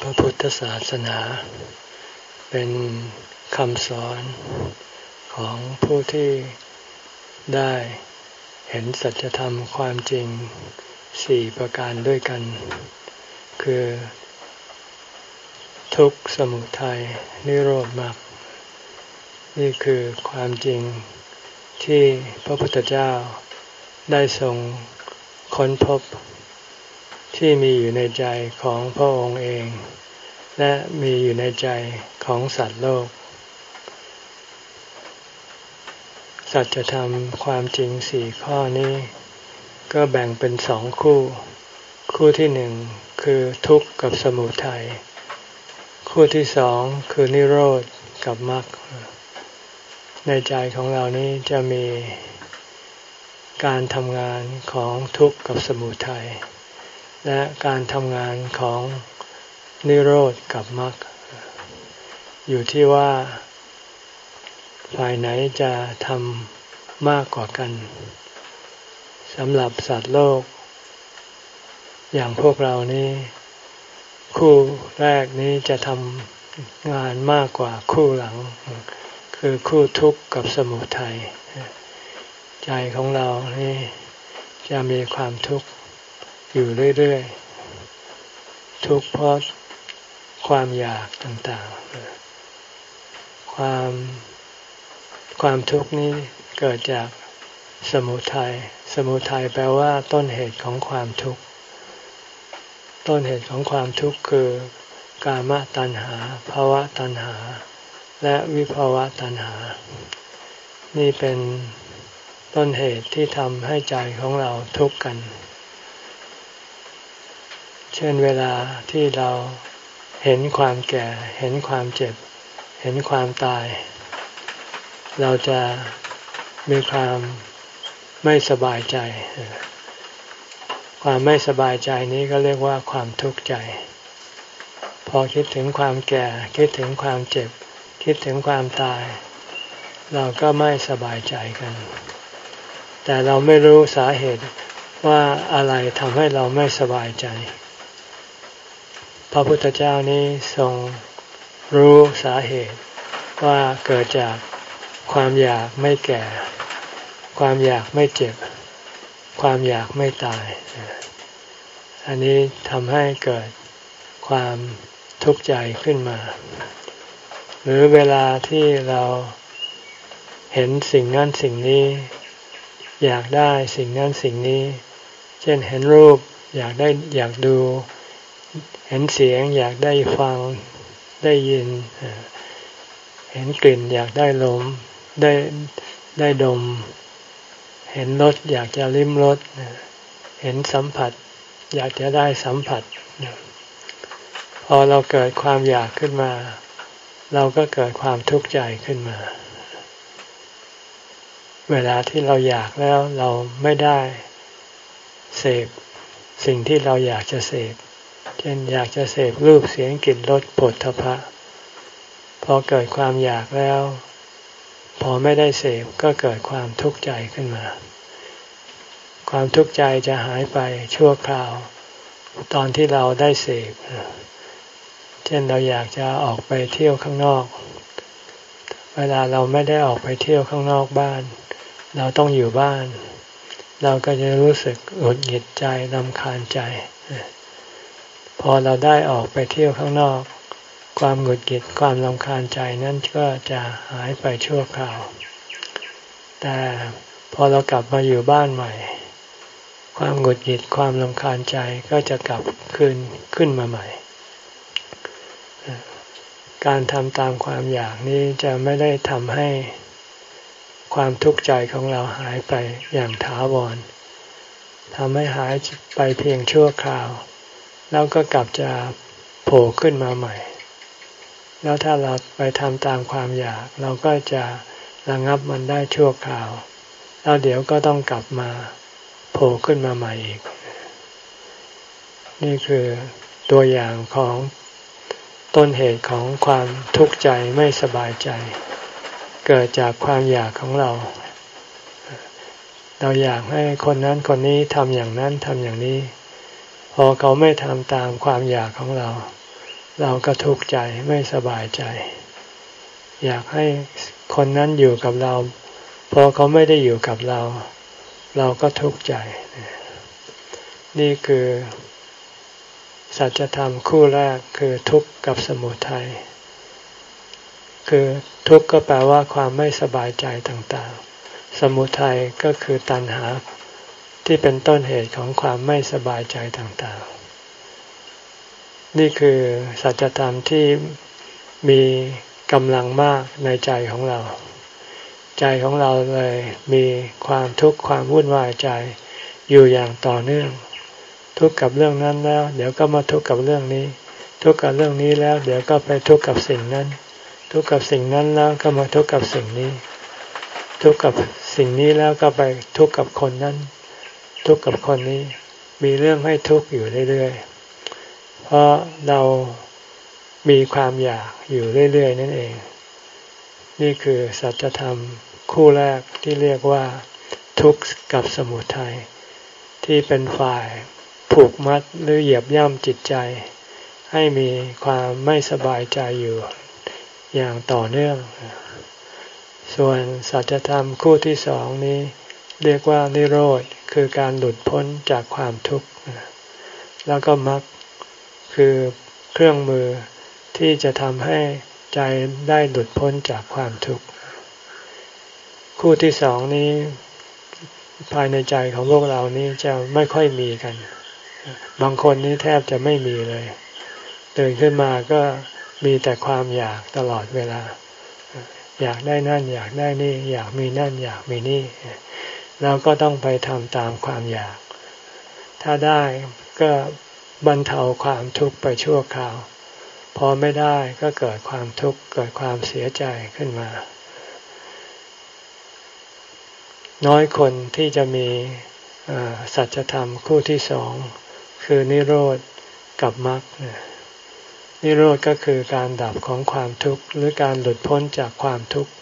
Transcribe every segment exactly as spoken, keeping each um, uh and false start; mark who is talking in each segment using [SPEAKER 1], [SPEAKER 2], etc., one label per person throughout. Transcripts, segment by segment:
[SPEAKER 1] ระพุทธศาสนาเป็นคำสอนของผู้ที่ได้เห็นสัจธรรมความจริงสี่ประการด้วยกันคือทุกข์สมุทัยนิโรธมรรคนี่คือความจริงที่พระพุทธเจ้าได้ทรงค้นพบที่มีอยู่ในใจของพระองค์เองและมีอยู่ในใจของสัตว์โลกสัจธรรมความจริงสี่ข้อนี้ก็แบ่งเป็นสองคู่คู่ที่หนึ่งคือทุกข์กับสมุทัยคู่ที่สองคือนิโรธกับมรรคในใจของเรานี้จะมีการทำงานของทุกข์กับสมุทัยและการทำงานของนิโรธกับมรรคอยู่ที่ว่าฝ่ายไหนจะทำมากกว่ากันสำหรับสัตว์โลกอย่างพวกเรานี้คู่แรกนี้จะทำงานมากกว่าคู่หลังคือคู่ทุกข์กับสมุทัยใจของเรานี่จะมีความทุกข์อยู่เรื่อยๆทุกข์เพราะความอยากต่างๆความความทุกข์นี้เกิดจากสมุทัยสมุทัยแปลว่าต้นเหตุของความทุกข์ต้นเหตุของความทุกข์คือกามตัณหาภวตัณหาและวิภวตัณหานี่เป็นต้นเหตุที่ทำให้ใจของเราทุกข์กันเช่นเวลาที่เราเห็นความแก่เห็นความเจ็บเห็นความตายเราจะมีความไม่สบายใจความไม่สบายใจนี้ก็เรียกว่าความทุกข์ใจพอคิดถึงความแก่คิดถึงความเจ็บคิดถึงความตายเราก็ไม่สบายใจกันแต่เราไม่รู้สาเหตุว่าอะไรทำให้เราไม่สบายใจพระพุทธเจ้านี้ทรงรู้สาเหตุว่าเกิดจากความอยากไม่แก่ความอยากไม่เจ็บความอยากไม่ตายอันนี้ทำให้เกิดความทุกข์ใจขึ้นมาหรือเวลาที่เราเห็นสิ่งนั้นสิ่งนี้อยากได้สิ่งนั้นสิ่งนี้เช่นเห็นรูปอยากได้อยากดูเห็นเสียงอยากได้ฟังได้ยินเห็นกลิ่นอยากได้ลมได้ได้ดมเห็นรสอยากจะลิ้มรสเห็นสัมผัสอยากจะได้สัมผัสพอเราเกิดความอยากขึ้นมาเราก็เกิดความทุกข์ใจขึ้นมาเวลาที่เราอยากแล้วเราไม่ได้เสพสิ่งที่เราอยากจะเสพเช่นอยากจะเสพรูปเสียงกลิ่นรสโผฏฐัพพะพอเกิดความอยากแล้วพอไม่ได้เสพก็เกิดความทุกข์ใจขึ้นมาความทุกข์ใจจะหายไปชั่วคราวตอนที่เราได้เสพเช่นเราอยากจะออกไปเที่ยวข้างนอกเวลาเราไม่ได้ออกไปเที่ยวข้างนอกบ้านเราต้องอยู่บ้านเราก็จะรู้สึกหงุดหงิดใจรำคาญใจพอเราได้ออกไปเที่ยวข้างนอกความหงุดหงิดความรำคาญใจนั้นก็จะหายไปชั่วคราวแต่พอเรากลับมาอยู่บ้านใหม่ความหงุดหงิดความรำคาญใจก็จะกลับคืนขึ้นมาใหม่การทำตามความอยากนี้จะไม่ได้ทำให้ความทุกข์ใจของเราหายไปอย่างถาวรทำให้หายไปเพียงชั่วคราวแล้วก็กลับจะโผล่ขึ้นมาใหม่แล้วถ้าเราไปทำตามความอยากเราก็จะระงับมันได้ชั่วคราวแล้วเดี๋ยวก็ต้องกลับมาโผล่ขึ้นมาใหม่อีกนี่คือตัวอย่างของต้นเหตุของความทุกข์ใจไม่สบายใจเกิดจากความอยากของเราเราอยากให้คนนั้นคนนี้ทำอย่างนั้นทำอย่างนี้พอเขาไม่ทำตามความอยากของเราเราก็ทุกข์ใจไม่สบายใจอยากให้คนนั้นอยู่กับเราพอเขาไม่ได้อยู่กับเราเราก็ทุกข์ใจนี่คือสัจธรรมคู่แรกคือทุกข์กับสมุทัยคือทุกข์ก็แปลว่าความไม่สบายใจต่างๆสมุทัยก็คือตัณหาที่เป็นต้นเหตุของความไม่สบายใจต่างๆนี่คือสัจธรรมที่มีกำลังมากในใจของเราใจของเราเลยมีความทุกข์ความวุ่นวายใจอยู่อย่างต่อเนื่องทุกข์กับเรื่องนั้นแล้วเดี๋ยวก็มาทุกข์กับเรื่องนี้ทุกข์กับเรื่องนี้แล้วเดี๋ยวก็ไปทุกข์กับสิ่งนั้นทุกข์กับสิ่งนั้นแล้วก็มาทุกข์กับสิ่งนี้ทุกข์กับสิ่งนี้แล้วก็ไปทุกข์กับคนนั้นทุกข์กับคนนี้มีเรื่องให้ทุกข์อยู่เรื่อยๆเพราะเรามีความอยากอยู่เรื่อยๆนั่นเองนี่คือสัจธรรมคู่แรกที่เรียกว่าทุกข์กับสมุทัยที่เป็นฝ่ายผูกมัดหรือเหยียบย่ำจิตใจให้มีความไม่สบายใจอยู่อย่างต่อเนื่องส่วนสัจธรรมคู่ที่สองนี้เรียกว่านิโรธคือการหลุดพ้นจากความทุกข์แล้วก็มรรคคือเครื่องมือที่จะทำให้ใจได้หลุดพ้นจากความทุกข์คู่ที่สองนี้ภายในใจของพวกเรานี้จะไม่ค่อยมีกันบางคนนี้แทบจะไม่มีเลยตื่นขึ้นมาก็มีแต่ความอยากตลอดเวลาอยากได้นั่นอยากได้นี่อยากมีนั่นอยากมีนี่เราก็ต้องไปทำตามความอยากถ้าได้ก็บรรเทาความทุกข์ไปชั่วคราวพอไม่ได้ก็เกิดความทุกข์เกิดความเสียใจขึ้นมาน้อยคนที่จะมีสัจธรรมคู่ที่สองคือนิโรธกับมรรคนิโรธก็คือการดับของความทุกข์หรือการหลุดพ้นจากความทุกข์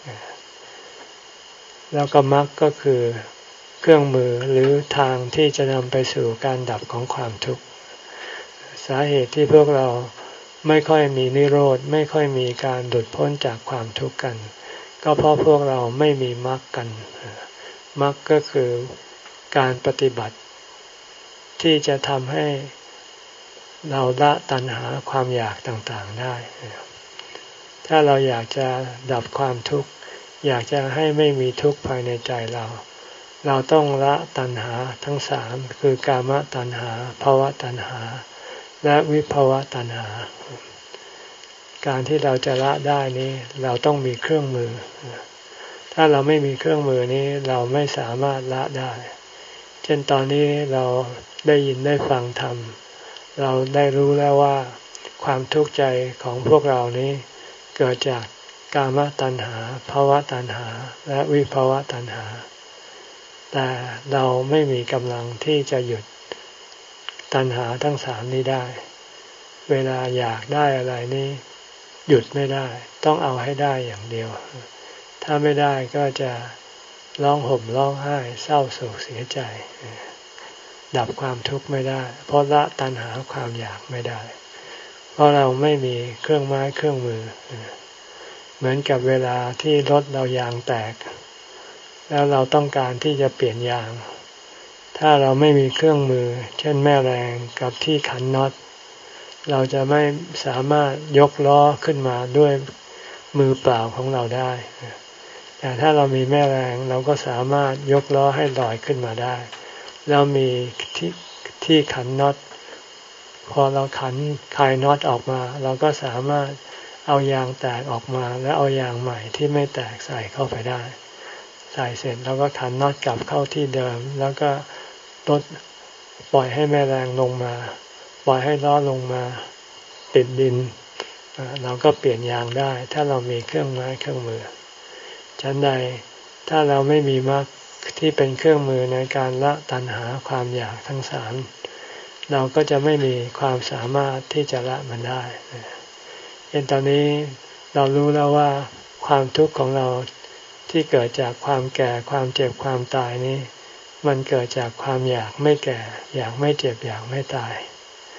[SPEAKER 1] แล้วก็มรรคก็คือเครื่องมือหรือทางที่จะนำไปสู่การดับของความทุกข์สาเหตุที่พวกเราไม่ค่อยมีนิโรธไม่ค่อยมีการหลุดพ้นจากความทุกข์กันก็เพราะพวกเราไม่มีมรรคกันมรรคก็คือการปฏิบัติที่จะทำให้เราละตัณหาความอยากต่างๆได้ถ้าเราอยากจะดับความทุกข์อยากจะให้ไม่มีทุกข์ภายในใจเราเราต้องละตัณหาทั้งสามคือกามตัณหาภวตัณหาและวิภวตัณหาการที่เราจะละได้นี้เราต้องมีเครื่องมือถ้าเราไม่มีเครื่องมือนี้เราไม่สามารถละได้เช่นตอนนี้เราได้ยินได้ฟังธรรมเราได้รู้แล้วว่าความทุกข์ใจของพวกเรานี้เกิดจากกามตัณหาภวตัณหาและวิภวตัณหาแต่เราไม่มีกำลังที่จะหยุดตัณหาทั้งสามนี้ได้เวลาอยากได้อะไรนี้หยุดไม่ได้ต้องเอาให้ได้อย่างเดียวถ้าไม่ได้ก็จะร้องห่มร้องไห้เศร้าโศกเสียใจดับความทุกข์ไม่ได้เพราะละตัณหาความอยากไม่ได้เพราะเราไม่มีเครื่องไม้เครื่องมือเหมือนกับเวลาที่รถเรายางแตกแล้วเราต้องการที่จะเปลี่ยนยางถ้าเราไม่มีเครื่องมือเช่นแม่แรงกับที่ขันน็อตเราจะไม่สามารถยกล้อขึ้นมาด้วยมือเปล่าของเราได้แต่ถ้าเรามีแม่แรงเราก็สามารถยกล้อให้ลอยขึ้นมาได้เรามีที่ที่ขันน็อตพอเราขันคลายน็อตออกมาเราก็สามารถเอายางแตกออกมาแล้วเอายางใหม่ที่ไม่แตกใส่เข้าไปได้ใส่เสร็จแล้วก็ขันน็อตกลับเข้าที่เดิมแล้วก็ลดปล่อยให้แม่แรงลงมาปล่อยให้ล้อลงมาติดดินเราก็เปลี่ยนยางได้ถ้าเรามีเครื่องไม้เครื่องมือฉันใดถ้าเราไม่มีมรรคที่เป็นเครื่องมือในการละตัณหาความอยากทั้งสามเราก็จะไม่มีความสามารถที่จะละมันได้เช่นตอนนี้เรารู้แล้วว่าความทุกข์ของเราที่เกิดจากความแก่ความเจ็บความตายนี้มันเกิดจากความอยากไม่แก่อยากไม่เจ็บอยากไม่ตาย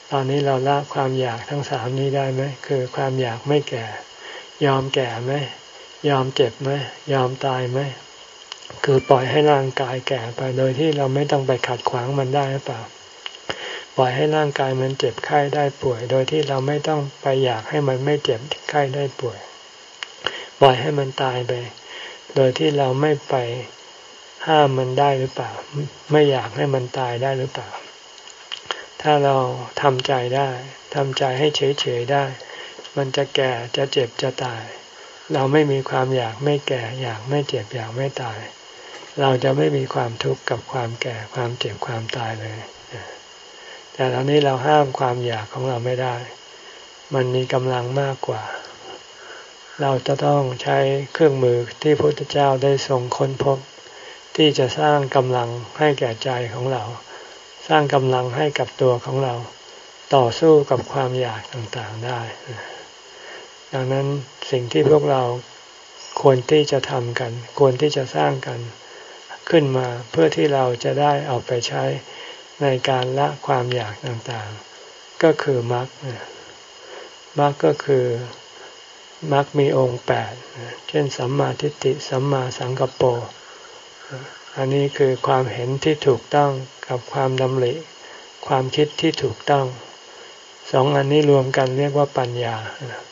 [SPEAKER 1] ตอนนี้เราละความอยากทั้งสามนี้ได้ไหมคือความอยากไม่แก่ ยอมแก่ไหมยอมเจ็บไหมยอมตายไหมคือปล่อยให้ร่างกายแก่ไปโดยที่เราไม่ต้องไปขัดขวางมันได้หรือเปล่าปล่อยให้ร่างกายมันเจ็บไข้ได้ป่วยโดยที่เราไม่ต้องไปอยากให้มันไม่เจ็บไข้ได้ป่วยปล่อยให้มันตายไปโดยที่เราไม่ไปห้ามมันได้หรือเปล่าไม่อยากให้มันตายได้หรือเปล่าถ้าเราทำใจได้ทำใจให้เฉยๆได้มันจะแก่จะเจ็บจะตายเราไม่มีความอยากไม่แก่อยากไม่เจ็บอยากไม่ตายเราจะไม่มีความทุกข์กับความแก่ความเจ็บความตายเลยแต่ตอนนี้เราห้ามความอยากของเราไม่ได้มันมีกำลังมากกว่าเราจะต้องใช้เครื่องมือที่พระพุทธเจ้าได้ทรงค้นพบที่จะสร้างกำลังให้แก่ใจของเราสร้างกำลังให้กับตัวของเราต่อสู้กับความอยากต่างๆได้ดังนั้นสิ่งที่พวกเราควรที่จะทำกันควรที่จะสร้างกันขึ้นมาเพื่อที่เราจะได้เอาไปใช้ในการละความอยากต่างๆก็คือมรรคมรรคก็คือมรรคมีองค์แปดเช่นสัมมาทิฏฐิสัมมาสังกัปโปอันนี้คือความเห็นที่ถูกต้องกับความดำริความคิดที่ถูกต้องสองอันนี้รวมกันเรียกว่าปัญญา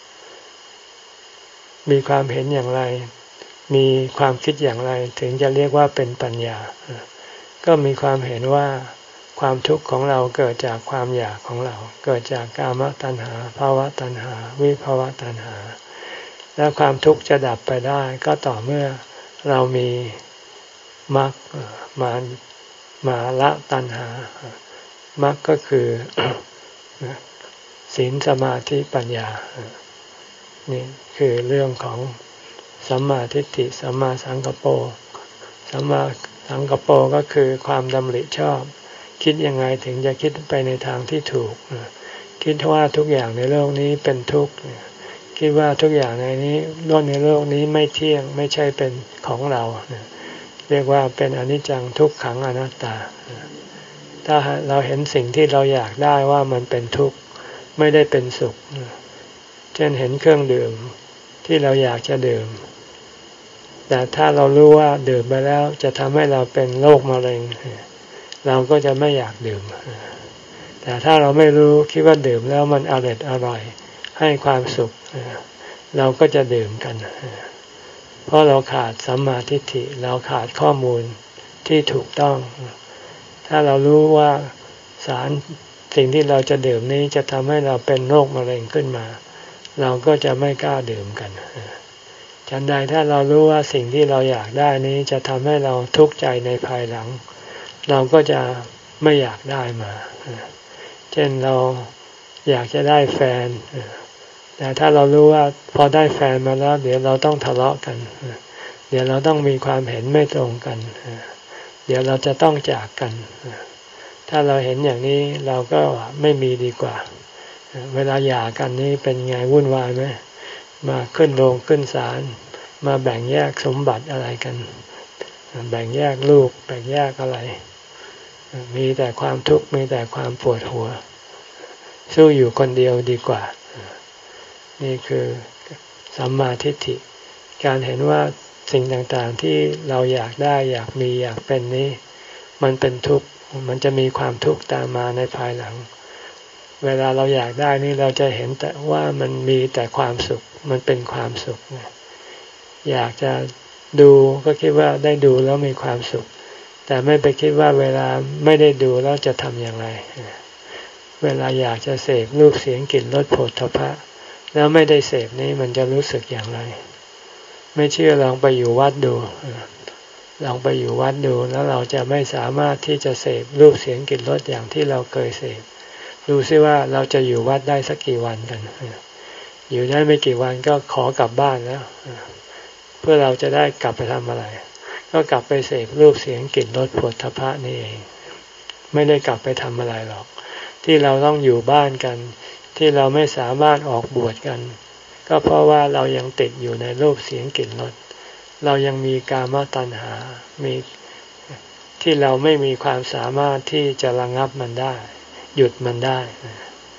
[SPEAKER 1] มีความเห็นอย่างไรมีความคิดอย่างไรถึงจะเรียกว่าเป็นปัญญาก็มีความเห็นว่าความทุกข์ของเราเกิดจากความอยากของเราเกิดจากกามตัณหาภาวะตัณหาวิภาวะตัณหาและความทุกข์จะดับไปได้ก็ต่อเมื่อเรามีมรรคมามาละตัณหามรรคก็คือศีลสมาธิปัญญานี่คือเรื่องของสัมมาทิฏฐิสัมมาสังกัปโปสัมมาสังกัปโปก็คือความดำริชอบคิดยังไงถึงจะคิดไปในทางที่ถูกคิดว่าทุกอย่างในโลกนี้เป็นทุกข์คิดว่าทุกอย่างในนี้โลกในโลกนี้ไม่เที่ยงไม่ใช่เป็นของเราเรียกว่าเป็นอนิจจังทุกขังอนัตตาถ้าเราเห็นสิ่งที่เราอยากได้ว่ามันเป็นทุกข์ไม่ได้เป็นสุขเช่นเห็นเครื่องดื่มที่เราอยากจะดื่มแต่ถ้าเรารู้ว่าดื่มไปแล้วจะทำให้เราเป็นโรคมะเร็งเราก็จะไม่อยากดื่มแต่ถ้าเราไม่รู้คิดว่าดื่มแล้วมันอร่อยอร่อยให้ความสุขเราก็จะดื่มกันเพราะเราขาดสัมมาทิฏฐิเราขาดข้อมูลที่ถูกต้องถ้าเรารู้ว่าสารสิ่งที่เราจะดื่มนี้จะทำให้เราเป็นโรคมะเร็งขึ้นมาเราก็จะไม่กล้าดื่มกันฉันใดถ้าเรารู้ว่าสิ่งที่เราอยากได้นี้จะทำให้เราทุกข์ใจในภายหลังเราก็จะไม่อยากได้มาเช่นเราอยากจะได้แฟนแต่ถ้าเรารู้ว่าพอได้แฟนมาแล้วเดี๋ยวเราต้องทะเลาะกันเดี๋ยวเราต้องมีความเห็นไม่ตรงกันเดี๋ยวเราจะต้องจากกันถ้าเราเห็นอย่างนี้เราก็ไม่มีดีกว่าเวลาหย่ากันนี่เป็นไงวุ่นวายไหมมาขึ้นโรงขึ้นศาลมาแบ่งแยกสมบัติอะไรกันแบ่งแยกลูกแบ่งแยกอะไรมีแต่ความทุกข์มีแต่ความปวดหัวสู้อยู่คนเดียวดีกว่านี่คือสัมมาทิฏฐิการเห็นว่าสิ่งต่างๆที่เราอยากได้อยากมีอยากเป็นนี้มันเป็นทุกข์มันจะมีความทุกข์ตามมาในภายหลังเวลาเราอยากได้นี่เราจะเห็นแต่ว่ามันมีแต่ความสุขมันเป็นความสุขอยากจะดูก็คิดว่าได้ดูแล้วมีความสุขแต่ไม่ไปคิดว่าเวลาไม่ได้ดูแล้วจะทำอย่างไรเวลาอยากจะเสพรูปเสียงกลิ่นรสโผฏฐัพพะแล้วไม่ได้เสพนี้มันจะรู้สึกอย่างไรไม่เชื่อลองไปอยู่วัดดูลองไปอยู่วัดดูแล้วเราจะไม่สามารถที่จะเสพรูปเสียงกลิ่นรสอย่างที่เราเคยเสพดูซิว่าเราจะอยู่วัดได้สักกี่วันกันอยู่ได้ไม่กี่วันก็ขอกลับบ้านแล้วเพื่อเราจะได้กลับไปทำอะไรก็กลับไปเสพรูปเสียงกลิ่นรสโผฏฐัพพะนี่เองไม่ได้กลับไปทำอะไรหรอกที่เราต้องอยู่บ้านกันที่เราไม่สามารถออกบวชกันก็เพราะว่าเรายังติดอยู่ในรูปเสียงกลิ่นรสเรายังมีกามตัณหามีที่เราไม่มีความสามารถที่จะระงับมันได้หยุดมันได้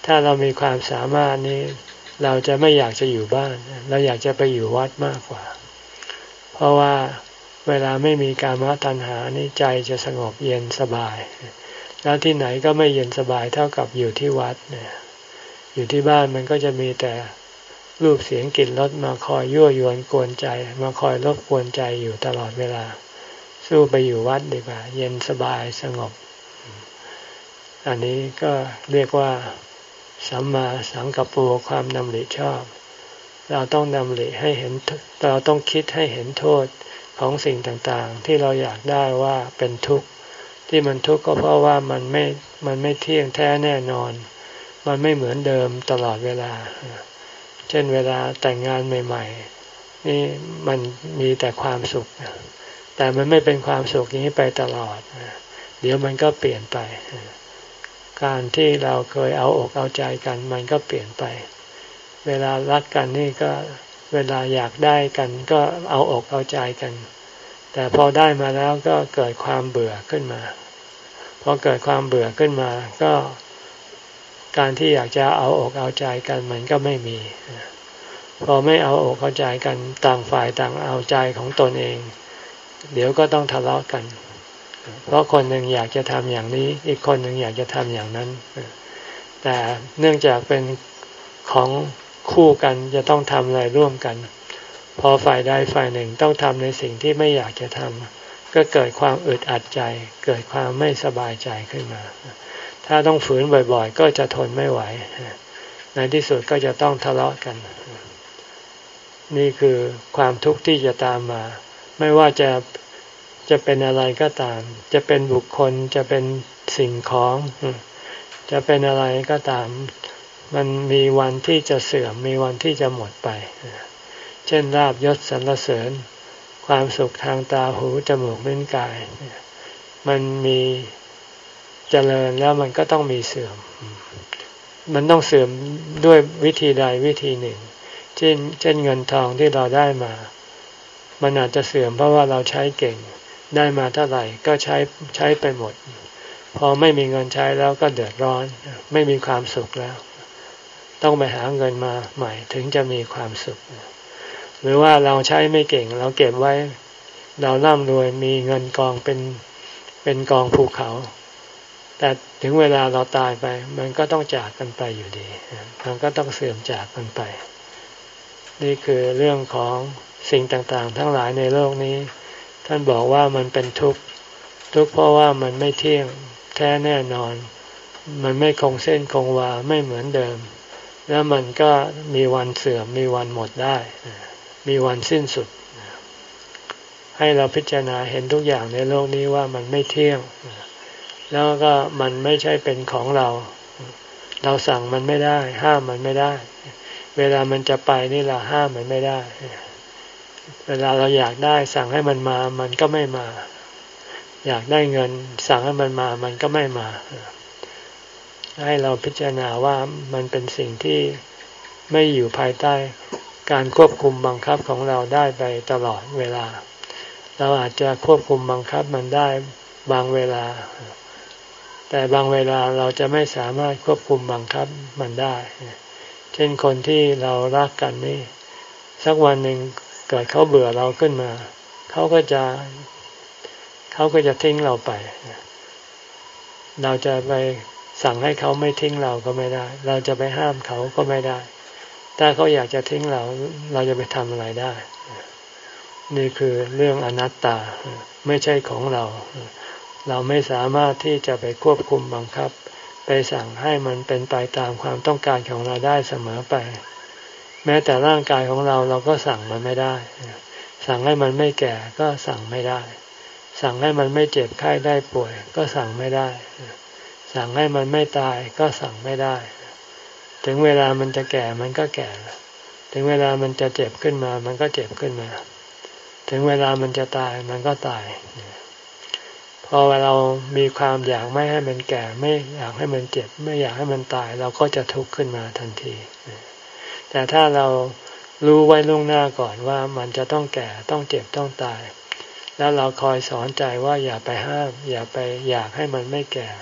[SPEAKER 1] ถ้าเรามีความสามารถนี้เราจะไม่อยากจะอยู่บ้านเราอยากจะไปอยู่วัดมากกว่าเพราะว่าเวลาไม่มีกามตัณหานี่ใจจะสงบเย็นสบายแล้วที่ไหนก็ไม่เย็นสบายเท่ากับอยู่ที่วัดเนี่ยอยู่ที่บ้านมันก็จะมีแต่รูปเสียงกลิ่นรสมาคอยยั่วยวนกวนใจมาคอยรบกวนใจอยู่ตลอดเวลาสู้ไปอยู่วัดดีกว่าเย็นสบายสงบอันนี้ก็เรียกว่าสัมมาสังกัปปะความดำริชอบเราต้องดำริให้เห็นเราต้องคิดให้เห็นโทษของสิ่งต่างๆที่เราอยากได้ว่าเป็นทุกข์ที่มันทุกข์ก็เพราะว่ามันไม่มันไม่เที่ยงแท้แน่นอนมันไม่เหมือนเดิมตลอดเวลาเช่นเวลาแต่งงานใหม่ๆนี่มันมีแต่ความสุขแต่มันไม่เป็นความสุขอย่างนี้ไปตลอดเดี๋ยวมันก็เปลี่ยนไปการที่เราเคยเอาอกเอาใจกันมันก็เปลี่ยนไปเวลารักกันนี่ก็เวลาอยากได้กันก็เอาอกเอาใจกันแต่พอได้มาแล้วก็เกิดความเบื่อขึ้นมาพอเกิดความเบื่อขึ้นมาก็การที่อยากจะเอาอกเอาใจกันมันก็ไม่มีพอไม่เอาอกเอาใจกันต่างฝ่ายต่างเอาใจของตนเองเดี๋ยวก็ต้องทะเลาะกันเพราะคนหนึ่งอยากจะทำอย่างนี้อีกคนหนึ่งอยากจะทำอย่างนั้นแต่เนื่องจากเป็นของคู่กันจะต้องทำอะไรร่วมกันพอฝ่ายใดฝ่ายหนึ่งต้องทำในสิ่งที่ไม่อยากจะทำก็เกิดความอึดอัดใจเกิดความไม่สบายใจขึ้นมาถ้าต้องฝืนบ่อยๆก็จะทนไม่ไหวในที่สุดก็จะต้องทะเลาะกันนี่คือความทุกข์ที่จะตามมาไม่ว่าจะจะเป็นอะไรก็ตามจะเป็นบุคคลจะเป็นสิ่งของจะเป็นอะไรก็ตามมันมีวันที่จะเสื่อมมีวันที่จะหมดไปเช่นลาภยศสรรเสริญความสุขทางตาหูจมูกลิ้นกายมันมีเจริญแล้วมันก็ต้องมีเสื่อมมันต้องเสื่อมด้วยวิธีใดวิธีหนึ่งเช่นเช่นเงินทองที่เราได้มามันอาจจะเสื่อมเพราะว่าเราใช้เก่งได้มาเท่าไหร่ก็ใช้ใช้ไปหมดพอไม่มีเงินใช้แล้วก็เดือดร้อนไม่มีความสุขแล้วต้องไปหาเงินมาใหม่ถึงจะมีความสุขหรือว่าเราใช้ไม่เก่งเราเก็บไว้เราร่ำรวยมีเงินกองเป็นเป็นกองภูเขาแต่ถึงเวลาเราตายไปมันก็ต้องจากกันไปอยู่ดีมันก็ต้องเสื่อมจากกันไปนี่คือเรื่องของสิ่งต่างๆทั้งหลายในโลกนี้ท่านบอกว่ามันเป็นทุกข์ทุกข์เพราะว่ามันไม่เที่ยงแท้แน่นอนมันไม่คงเส้นคงวาไม่เหมือนเดิมแล้วมันก็มีวันเสื่อมมีวันหมดได้มีวันสิ้นสุดให้เราพิจารณาเห็นทุกอย่างในโลกนี้ว่ามันไม่เที่ยงแล้วก็มันไม่ใช่เป็นของเราเราสั่งมันไม่ได้ห้ามมันไม่ได้เวลามันจะไปนี่เราห้ามมันไม่ได้เวลาเราอยากได้สั่งให้มันมามันก็ไม่มาอยากได้เงินสั่งให้มันมามันก็ไม่มาให้เราพิจารณาว่ามันเป็นสิ่งที่ไม่อยู่ภายใต้การควบคุมบังคับของเราได้ไปตลอดเวลาเราอาจจะควบคุมบังคับมันได้บางเวลาแต่บางเวลาเราจะไม่สามารถควบคุมบังคับมันได้เช่นคนที่เรารักกันนี่สักวันหนึ่งเกิดเขาเบื่อเราขึ้นมาเขาก็จะเขาก็จะทิ้งเราไปเราจะไปสั่งให้เขาไม่ทิ้งเราก็ไม่ได้เราจะไปห้ามเขาก็ไม่ได้ถ้าเขาอยากจะทิ้งเราเราจะไปทำอะไรได้นี่คือเรื่องอนัตตาไม่ใช่ของเราเราไม่สามารถที่จะไปควบคุมบังคับไปสั่งให้มันเป็นไปตามความต้องการของเราได้เสมอไปแม้แต่ร่างกายของเราเราก็สั่งมันไม่ได้สั่งให้มันไม่แก่ก็สั่งไม่ได้สั่งให้มันไม่เจ็บไข้ได้ป่วยก็สั่งไม่ได้สั่งให้มันไม่ตายก็สั่งไม่ได้ถึงเวลามันจะแก่มันก็แก่ถึงเวลามันจะเจ็บขึ้นมามันก็เจ็บขึ้นมาถึงเวลามันจะตายมันก็ตายพอเรามีความอยากไม่ให้มันแก่ไม่อยากให้มันเจ็บไม่อยากให้มันตายเราก็จะทุกข์ขึ้นมาทันทีแต่ถ้าเรารู้ไว้ล่วงหน้าก่อนว่ามันจะต้องแก่ต้องเจ็บต้องตายแล้วเราคอยสอนใจว่าอย่าไปห้ามอย่าไปอยากให้มันไม่แก่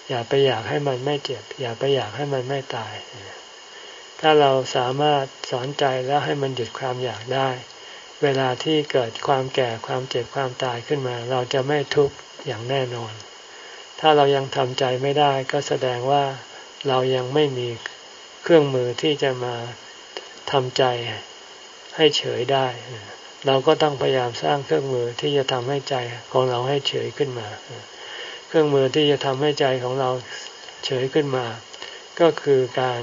[SPEAKER 1] อย่าไปอยากให้มันไม่เจ็บอย่าไปอยากให้มันไม่ตายถ้าเราสามารถสอนใจแล้วให้มันหยุดความอยากได้เวลาที่เกิดความแก่ความเจ็บความตายขึ้นมาเราจะไม่ทุกข์อย่างแน่นอนถ้าเรายังทำใจไม่ได้ก็แสดงว่าเรายังไม่มีเครื่องมือที่จะมาทำใจให้เฉยได้เราก็ต้องพยายามสร้างเครื่องมือที่จะทำให้ใจของเราให้เฉยขึ้นมาเครื่องมือที่จะทำให้ใจของเราเฉยขึ้นมาก็คือการ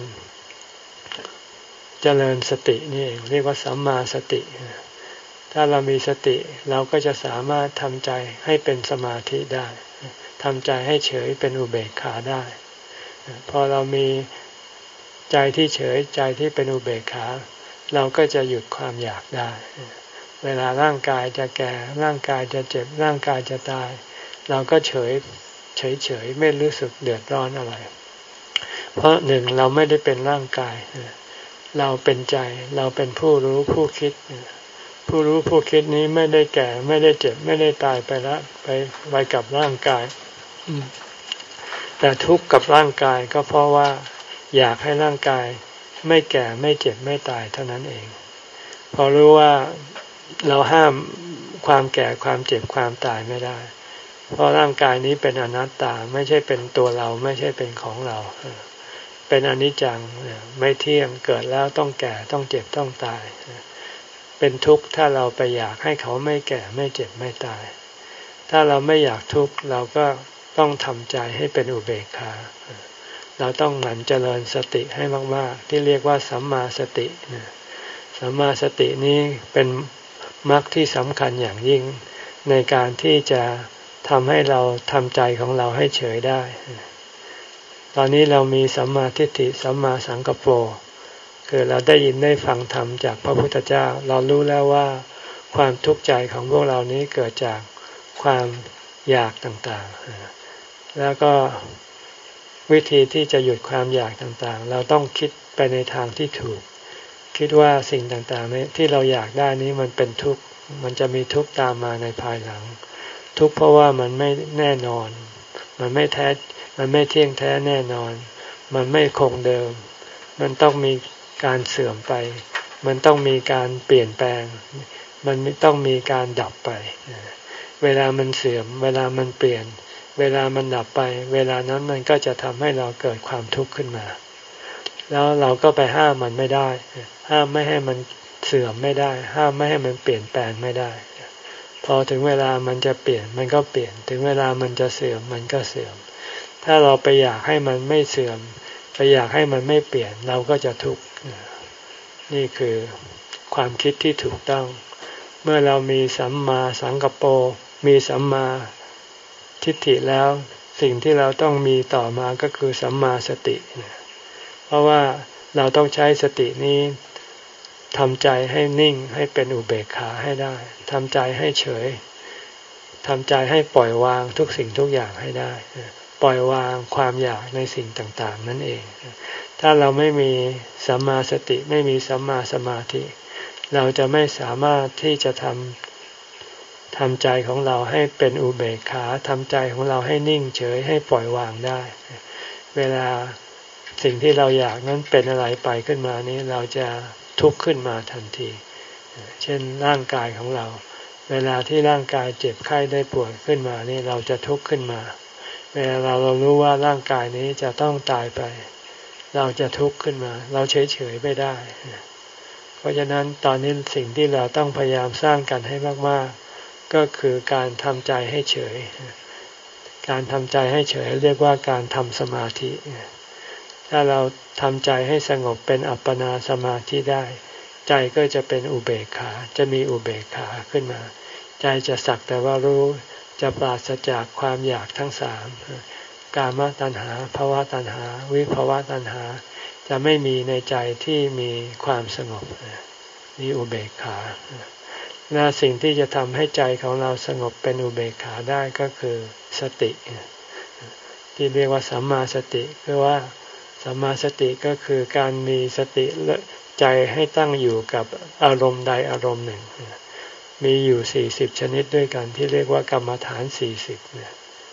[SPEAKER 1] เจริญสตินี่เองเรียกว่าสัมมาสติถ้าเรามีสติเราก็จะสามารถทำใจให้เป็นสมาธิได้ทำใจให้เฉยเป็นอุเบกขาได้พอเรามีใจที่เฉยใจที่เป็นอุเบกขาเราก็จะหยุดความอยากได้เวลาร่างกายจะแก่ร่างกายจะเจ็บร่างกายจะตายเราก็เฉยเฉยเฉยไม่รู้สึกเดือดร้อนอะไรเพราะหนึ่งเราไม่ได้เป็นร่างกายเราเป็นใจเราเป็นผู้รู้ผู้คิดผู้รู้ผู้คิดนี้ไม่ได้แก่ไม่ได้เจ็บไม่ได้ตายไปละไปไว้กับร่างกายแต่ทุกข์กับร่างกายก็เพราะว่าอยากให้ร่างกายไม่แก่ไม่เจ็บไม่ตายเท่านั้นเองพอรู้ว่าเราห้ามความแก่ความเจ็บความตายไม่ได้เพราะร่างกายนี้เป็นอนัตตาไม่ใช่เป็นตัวเราไม่ใช่เป็นของเราเป็นอนิจจังไม่เที่ยงเกิดแล้วต้องแก่ต้องเจ็บต้องตายเป็นทุกข์ถ้าเราไปอยากให้เขาไม่แก่ไม่เจ็บไม่ตายถ้าเราไม่อยากทุกข์เราก็ต้องทำใจให้เป็นอุเบกขาเราต้องหมั่นเจริญสติให้มากๆที่เรียกว่าสัมมาสติสัมมาสตินี้เป็นมรรคที่สำคัญอย่างยิ่งในการที่จะทำให้เราทำใจของเราให้เฉยได้ตอนนี้เรามีสัมมาทิฏฐิสัมมาสังกัปโปคือเราได้ยินได้ฟังธรรมจากพระพุทธเจ้าเรารู้แล้วว่าความทุกข์ใจของพวกเรานี้เกิดจากความอยากต่างๆแล้วก็วิธีที่จะหยุดความอยากต่างๆเราต้องคิดไปในทางที่ถูกคิดว่าสิ่งต่างๆนี้ที่เราอยากได้นี้มันเป็นทุกข์มันจะมีทุกข์ตามมาในภายหลังทุกข์เพราะว่ามันไม่แน่นอนมันไม่แท้มันไม่เที่ยงแท้แน่นอนมันไม่คงเดิมมันต้องมีการเสื่อมไปมันต้องมีการเปลี่ยนแปลงมันต้องมีการดับไปเวลามันเสื่อมเวลามันเปลี่ยนเวลามันดับไปเวลานั้นมันก็จะทำให้เราเกิดความทุกข์ขึ้นมาแล้วเราก็ไปห้ามมันไม่ได้ห้ามไม่ให้มันเสื่อมไม่ได้ห้ามไม่ให้มันเปลี่ยนแปลงไม่ได้พอถึงเวลามันจะเปลี่ยนมันก็เปลี่ยนถึงเวลามันจะเสื่อมมันก็เสื่อมถ้าเราไปอยากให้มันไม่เสื่อมไปอยากให้มันไม่เปลี่ยนเราก็จะทุกข์นี่คือความคิดที่ถูกต้องเมื่อเรามีสัมมาสังกัปโปมีสัมมาทิฏฐิแล้วสิ่งที่เราต้องมีต่อมาก็คือสัมมาสติเพราะว่าเราต้องใช้สตินี้ทำใจให้นิ่งให้เป็นอุเบกขาให้ได้ทำใจให้เฉยทำใจให้ปล่อยวางทุกสิ่งทุกอย่างให้ได้ปล่อยวางความอยากในสิ่งต่างๆนั่นเองถ้าเราไม่มีสัมมาสติไม่มีสัมมาสมาธิเราจะไม่สามารถที่จะทำทำใจของเราให้เป็นอุเบกขาทำใจของเราให้นิ่งเฉยให้ปล่อยวางได้เวลาสิ่งที่เราอยากนั้นเป็นอะไรไปขึ้นมานี้เราจะทุกข์ขึ้นมาทันทีเช่นร่างกายของเราเวลาที่ร่างกายเจ็บไข้ได้ป่วยขึ้นมานี่เราจะทุกข์ขึ้นมาเวลาเราเรารู้ว่าร่างกายนี้จะต้องตายไปเราจะทุกข์ขึ้นมาเราเฉยเฉยไม่ได้เพราะฉะนั้นตอนนี้สิ่งที่เราต้องพยายามสร้างกันให้มากๆก็คือการทำใจให้เฉยการทำใจให้เฉยเรียกว่าการทำสมาธิถ้าเราทำใจให้สงบเป็นอัปปนาสมาธิได้ใจก็จะเป็นอุเบกขาจะมีอุเบกขาขึ้นมาใจจะสักแต่ว่ารู้จะปราศจากความอยากทั้งสามกามตัณหาภวตัณหาวิภวตัณหาจะไม่มีในใจที่มีความสงบนี่อุเบกขาและสิ่งที่จะทำให้ใจของเราสงบเป็นอุเบกขาได้ก็คือสติที่เรียกว่าสัมมาสติคือว่าสัมมาสติก็คือการมีสติใจให้ตั้งอยู่กับอารมณ์ใดอารมณ์หนึ่งมีอยู่สี่สิบชนิดด้วยกันที่เรียกว่ากรรมฐานสี่สิบเนี่ย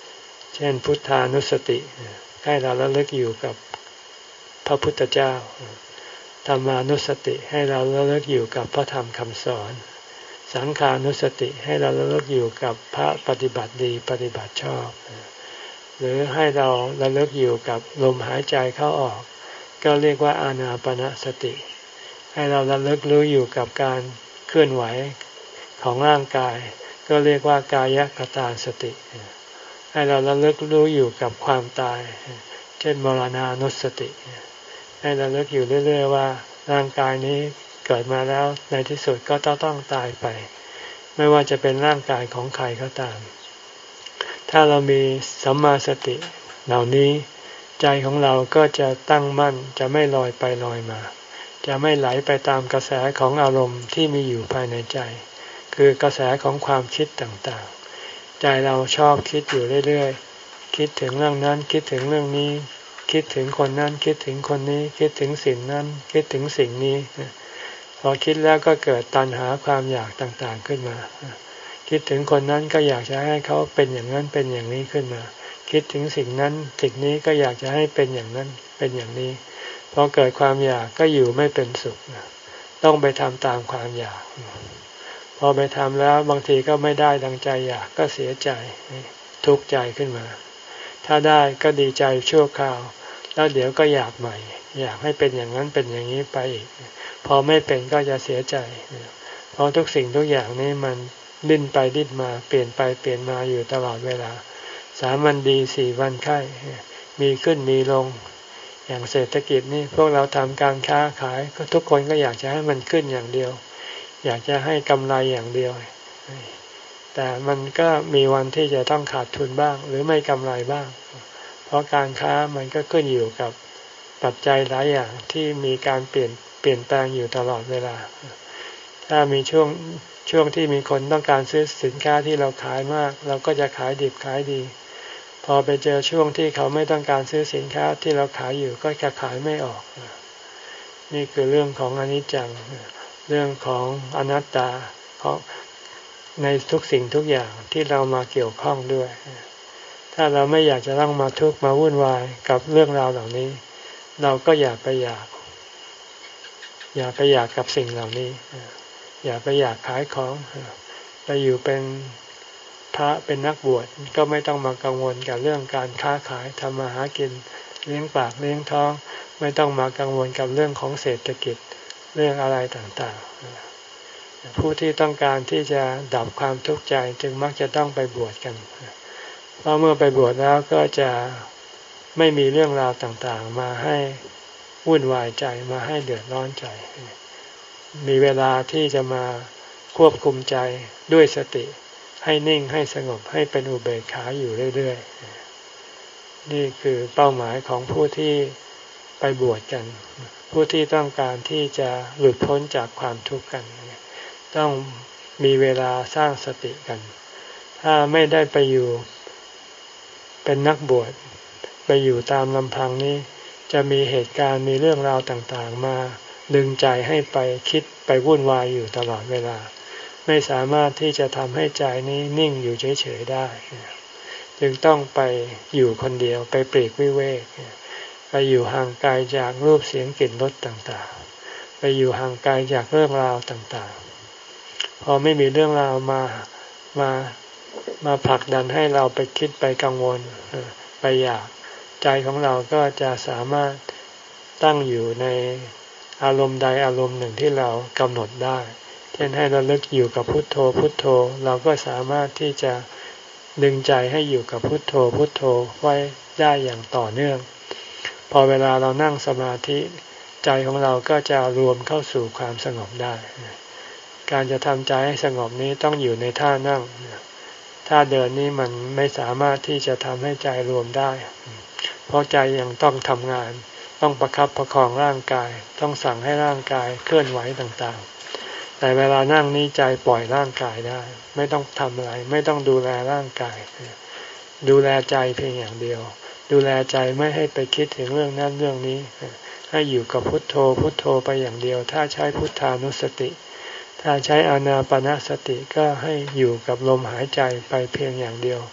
[SPEAKER 1] เช่นพุทธานุสติให้เราระลึกอยู่กับพระพุทธเจ้าธรรมานุสติให้เราระลึกอยู่กับพระธรรมคำสอนสังฆานุสติให้เราระลึกอยู่กับพระปฏิบัติดีปฏิบัติชอบหรือให้เราระลึกอยู่กับลมหายใจเข้าออกก็เรียกว่าอานาปานสติให้เราระลึกรู้อยู่กับการเคลื่อนไหวของร่างกายก็เรียกว่ากายคตาสติให้เราระลึกรู้อยู่กับความตายเช่นมรณานุสติให้เราระลึกอยู่เรื่อยๆว่าร่างกายนี้เกิดมาแล้วในที่สุดก็ต้องต้องตายไปไม่ว่าจะเป็นร่างกายของใครก็ตามถ้าเรามีสัมมาสติเหล่านี้ใจของเราก็จะตั้งมั่นจะไม่ลอยไปลอยมาจะไม่ไหลไปตามกระแสของอารมณ์ที่มีอยู่ภายในใจคือกระแสของความคิดต่างๆใจเราชอบคิดอยู่เรื่อยๆคิดถึงเรื่องนั้นคิดถึงเรื่องนี้คิดถึงคนนั้นคิดถึงคนนี้คิดถึงสิ่งนั้นคิดถึงสิ่งนี้พอคิดแล้วก็เกิดตัณหาความอยากต่างๆขึ้นมาคิดถึงคนนั้นก็อยากจะให้เขาเป็นอย่างนั้นเป็นอย่างนี้ขึ้นมาคิดถึงสิ่งนั้นสิ่งนี้ก็อยากจะให้เป็นอย่างนั้นเป็นอย่างนี้พอเกิดความอยากก็อยู่ไม่เป็นสุขต้องไปทำตามความอยากพอไปทำแล้วบางทีก็ไม่ได้ดังใจอยากก็เสียใจทุกข์ใจขึ้นมาถ้าได้ก็ดีใจชั่วคราวแล้วเดี๋ยวก็อยากใหม่อยากให้เป็นอย่างนั้นเป็นอย่างนี้ไปอีกพอไม่เป็นก็จะเสียใจเพราะทุกสิ่งทุกอย่างนี้มันดิ้นไปดิ้นมาเปลี่ยนไปเปลี่ยนมาอยู่ตลอดเวลาสามวันดีสี่วันไข้มีขึ้นมีลงอย่างเศรษฐกิจนี่พวกเราทำการค้าขายก็ทุกคนก็อยากจะให้มันขึ้นอย่างเดียวอยากจะให้กำไรอย่างเดียวแต่มันก็มีวันที่จะต้องขาดทุนบ้างหรือไม่กำไรบ้างเพราะการค้ามันก็ขึ้นอยู่กับปัจจัยหลายอย่างที่มีการเปลี่ยนเปลี่ยนแปลงอยู่ตลอดเวลาถ้ามีช่วงช่วงที่มีคนต้องการซื้อสินค้าที่เราขายมากเราก็จะขายดิบขายดีพอไปเจอช่วงที่เขาไม่ต้องการซื้อสินค้าที่เราขายอยู่ก็จะขายไม่ออกนี่คือเรื่องของอนิจจังเรื่องของอนัตตาเพราะในทุกสิ่งทุกอย่างที่เรามาเกี่ยวข้องด้วยถ้าเราไม่อยากจะต้องมาทุกข์มาวุ่นวายกับเรื่องราวเหล่านี้เราก็อย่าไปอยากอย่าไปอยากกับสิ่งเหล่านี้อย่าไปอยากขายของไปอยู่เป็นพระเป็นนักบวชก็ไม่ต้องมากังวลกับเรื่องการค้าขายทำมาหากินเลี้ยงปากเลี้ยงท้องไม่ต้องมากังวลกับเรื่องของเศรษฐกิจเรื่องอะไรต่างๆผู้ที่ต้องการที่จะดับความทุกข์ใจจึงมักจะต้องไปบวชกันเพราะเมื่อไปบวชแล้วก็จะไม่มีเรื่องราวต่างๆมาให้วุ่นวายใจมาให้เดือดร้อนใจมีเวลาที่จะมาควบคุมใจด้วยสติให้นิ่งให้สงบให้เป็นอุเบกขาอยู่เรื่อยๆนี่คือเป้าหมายของผู้ที่ไปบวชกันผู้ที่ต้องการที่จะหลุดพ้นจากความทุกข์กันต้องมีเวลาสร้างสติกันถ้าไม่ได้ไปอยู่เป็นนักบวชไปอยู่ตามลำพังนี้จะมีเหตุการณ์มีเรื่องราวต่างๆมาดึงใจให้ไปคิดไปวุ่นวายอยู่ตลอดเวลาไม่สามารถที่จะทำให้ใจนี้นิ่งอยู่เฉยๆได้จึงต้องไปอยู่คนเดียวไปปลีกวิเวกไปอยู่ห่างไกลจากรูปเสียงกลิ่นรสต่างๆไปอยู่ห่างไกลจากเรื่องราวต่างๆพอไม่มีเรื่องราวมามามาผลักดันให้เราไปคิดไปกังวลไปอยากใจของเราก็จะสามารถตั้งอยู่ในอารมณ์ใดอารมณ์หนึ่งที่เรากำหนดได้เช่นให้เราเลิกอยู่กับพุทโธพุทโธเราก็สามารถที่จะดึงใจให้อยู่กับพุทโธพุทโธไว้ได้อย่างต่อเนื่องพอเวลาเรานั่งสมาธิใจของเราก็จะรวมเข้าสู่ความสงบได้การจะทำใจให้สงบนี้ต้องอยู่ในท่านั่งท่าเดินนี้มันไม่สามารถที่จะทำให้ใจรวมได้เพราะใจยังต้องทำงานต้องประคับประคองร่างกายต้องสั่งให้ร่างกายเคลื่อนไหวต่างๆแต่เวลานั่งนี้ใจปล่อยร่างกายได้ไม่ต้องทำอะไรไม่ต้องดูแลร่างกายดูแลใจเพียงอย่างเดียวดูแลใจไม่ให้ไปคิดถึงเรื่องนั้นเรื่องนี้ให้อยู่กับพุทโธพุทโธไปอย่างเดียวถ้าใช้พุทธานุสติถ้าใช้อานาปานสติก็ให้อยู่กับลมหายใจไปเพียงอย่างเดียว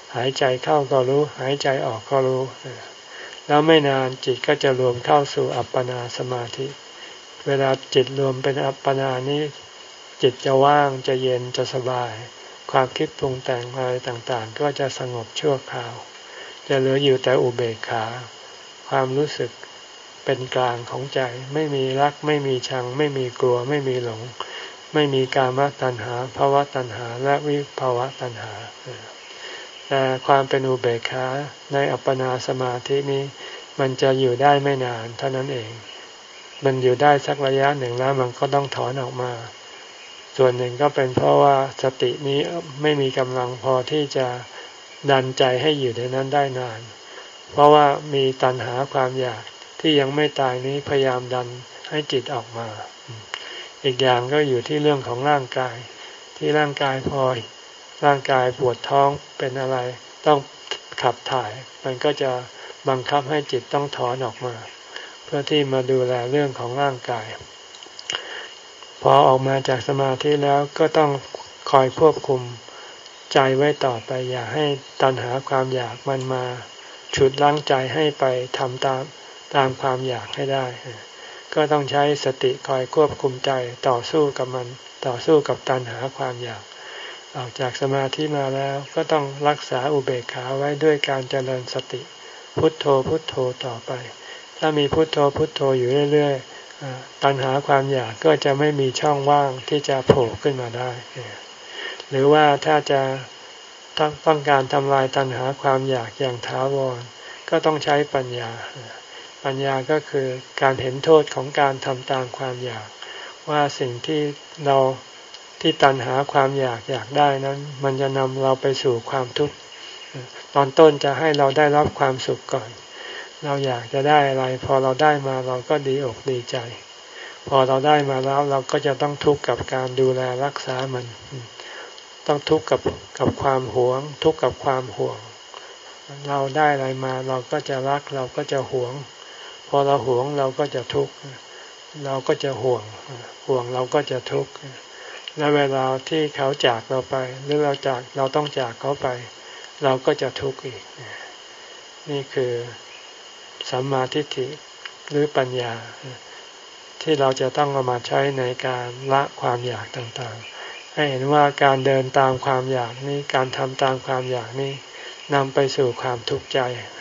[SPEAKER 1] หายใจเข้าก็รู้หายใจออกก็รู้แล้วไม่นานจิตก็จะรวมเข้าสู่อัปปนาสมาธิเวลาจิตรวมเป็นอัปปนานี้จิตจะว่างจะเย็นจะสบายความคิดปรุงแต่งอะไรต่างๆก็จะสงบชั่วคราวจะเหลืออยู่แต่อุเบกขาความรู้สึกเป็นกลางของใจไม่มีรักไม่มีชังไม่มีกลัวไม่มีหลงไม่มีกามตัณหาภวตัณหาและวิภวตัณหาแต่ความเป็นอุเบกขาในอัปปนาสมาธินี้มันจะอยู่ได้ไม่นานเท่านั้นเองมันอยู่ได้สักระยะหนึ่งแล้วมันก็ต้องถอนออกมาส่วนหนึ่งก็เป็นเพราะว่าสตินี้ไม่มีกำลังพอที่จะดันใจให้อยู่ในนั้นได้นานเพราะว่ามีตัณหาความอยากที่ยังไม่ตายนี้พยายามดันให้จิตออกมาอีกอย่างก็อยู่ที่เรื่องของร่างกายที่ร่างกายพอร่างกายปวดท้องเป็นอะไรต้องขับถ่ายมันก็จะบังคับให้จิตต้องถอนออกมาเพื่อที่มาดูแลเรื่องของร่างกายพอออกมาจากสมาธิแล้วก็ต้องคอยควบคุมใจไว้ต่อไปอย่าให้ตัณหาความอยากมันมาฉุดรั้งใจให้ไปทำตามตามความอยากให้ได้ก็ต้องใช้สติคอยควบคุมใจต่อสู้กับมันต่อสู้กับตัณหาความอยากออกจากสมาธิมาแล้วก็ต้องรักษาอุเบกขาไว้ด้วยการเจริญสติพุทโธพุทโธต่อไปถ้ามีพุทโธพุทโธอยู่เรื่อยๆตัณหาความอยากก็จะไม่มีช่องว่างที่จะโผล่ขึ้นมาได้หรือว่าถ้าจะต้องการทำลายตัณหาความอยากอย่างถาวรก็ต้องใช้ปัญญาปัญญาก็คือการเห็นโทษของการทำตามความอยากว่าสิ่งที่เราที่ตัณหาความอยากอยากได้นั้นมันจะนำเราไปสู่ความทุกข์ตอนต้นจะให้เราได้รับความสุขก่อนเราอยากจะได้อะไรพอเราได้มาเราก็ดีอกดีใจพอเราได้มาแล้วเราก็จะต้องทุกข์กับการดูแลรักษามันต้องทุกข์กับกับความหวงทุกข์กับความห่วงเราได้อะไรมาเราก็จะรักเราก็จะหวงพอเราหวงเราก็จะทุกข์เราก็จะห่วงห่วงเราก็จะทุกข์และเวลาที่เขาจากเราไปหรือเราจากเราต้องจากเขาไปเราก็จะทุกข์อีกนี่คือสัมมาทิฏฐิหรือปัญญาที่เราจะต้องเอามาใช้ในการละความอยากต่างๆให้เห็นว่าการเดินตามความอยากนี้การทำตามความอยากนี้นำไปสู่ความทุกข์ใจ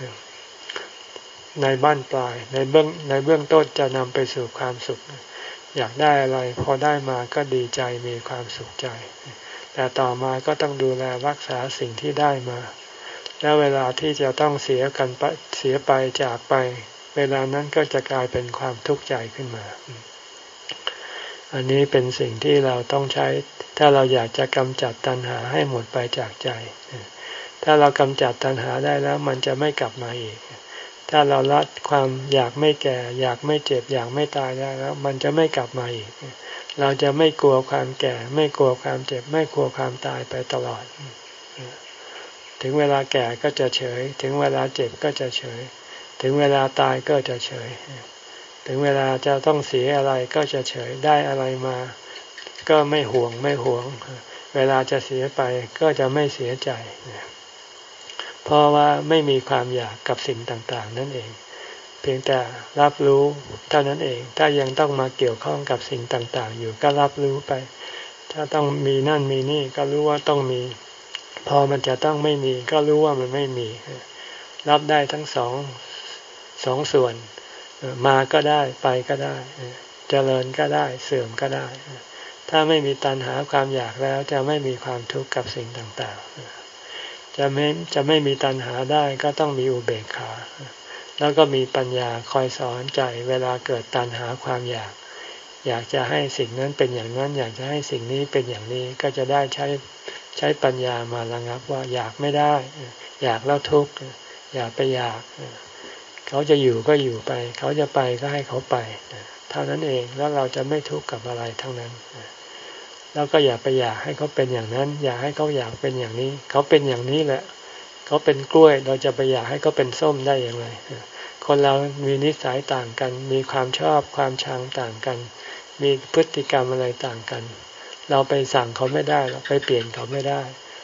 [SPEAKER 1] ในบั้นปลายในเบื้องในเบื้องต้นจะนำไปสู่ความสุขอยากได้อะไรพอได้มาก็ดีใจมีความสุขใจแต่ต่อมาก็ต้องดูแลรักษาสิ่งที่ได้มาแล้วเวลาที่จะต้องเสียกันไปเสียไปจากไปเวลานั้นก็จะกลายเป็นความทุกข์ใจขึ้นมาอันนี้เป็นสิ่งที่เราต้องใช้ถ้าเราอยากจะกำจัดตัณหาให้หมดไปจากใจถ้าเรากำจัดตัณหาได้แล้วมันจะไม่กลับมาอีกถ้าเราละความอยากไม่แก่อยากไม่เจ็บอยากไม่ตายได้แล้วมันจะไม่กลับมาอีกเราจะไม่กลัวความแก่ไม่กลัวความเจ็บไม่กลัวความตายไปตลอดถึงเวลาแก่ก็จะเฉยถึงเวลาเจ็บก็จะเฉยถึงเวลาตายก็จะเฉยถึงเวลาจะต้องเสียอะไรก็จะเฉยได้อะไรมาก็ไม่ห่วงไม่หวงเวลาจะเสียไปก็จะไม่เสียใจเพราะว่าไม่มีความอยากกับสิ่งต่างๆนั่นเองเพียงแต่รับรู้เท่านั้นเองถ้ายังต้องมาเกี่ยวข้องกับสิ่งต่างๆอยู่ก็รับรู้ไปถ้าต้องมีนั่นมีนี่ก็รู้ว่าต้องมีพอมันจะต้องไม่มีก็รู้ว่ามันไม่มีรับได้ทั้งสองสองส่วนมาก็ได้ไปก็ได้เจริญก็ได้เสื่อมก็ได้ถ้าไม่มีตัณหาความอยากแล้วจะไม่มีความทุกข์กับสิ่งต่างๆจะไม่จะไม่มีตัณหาได้ก็ต้องมีอุเบกขาแล้วก็มีปัญญาคอยสอนใจเวลาเกิดตัณหาความอยากอยากจะให้สิ่งนั้นเป็นอย่างนั้นอยากจะให้สิ่งนี้เป็นอย่างนี้ก็จะได้ใช้ใช้ปัญญามาระงับว่าอยากไม่ได้อยากแล้วทุกข์อยากไปอยากเขาจะอยู่ก็อยู่ไปเขาจะไปก็ให้เขาไปเท่านั้นเองแล้วเราจะไม่ทุกข์กับอะไรทั้งนั้นแล้วก็อย่าไปอยากให้เขาเป็นอย่างนั้นอยากให้เขาอยากเป็นอย่างนี้เขาเป็นอย่างนี้แหละเขาเป็นกล้วยเราจะไปอยากให้เขาเป็นส้มได้อย่างไรคนเรามีนิสัยต่างกันมีความชอบความชังต่างกันมีพฤติกรรมอะไรต่างกันเราไปสั่งเขาไม่ได้เราไปเปลี่ยนเขาไม่ได้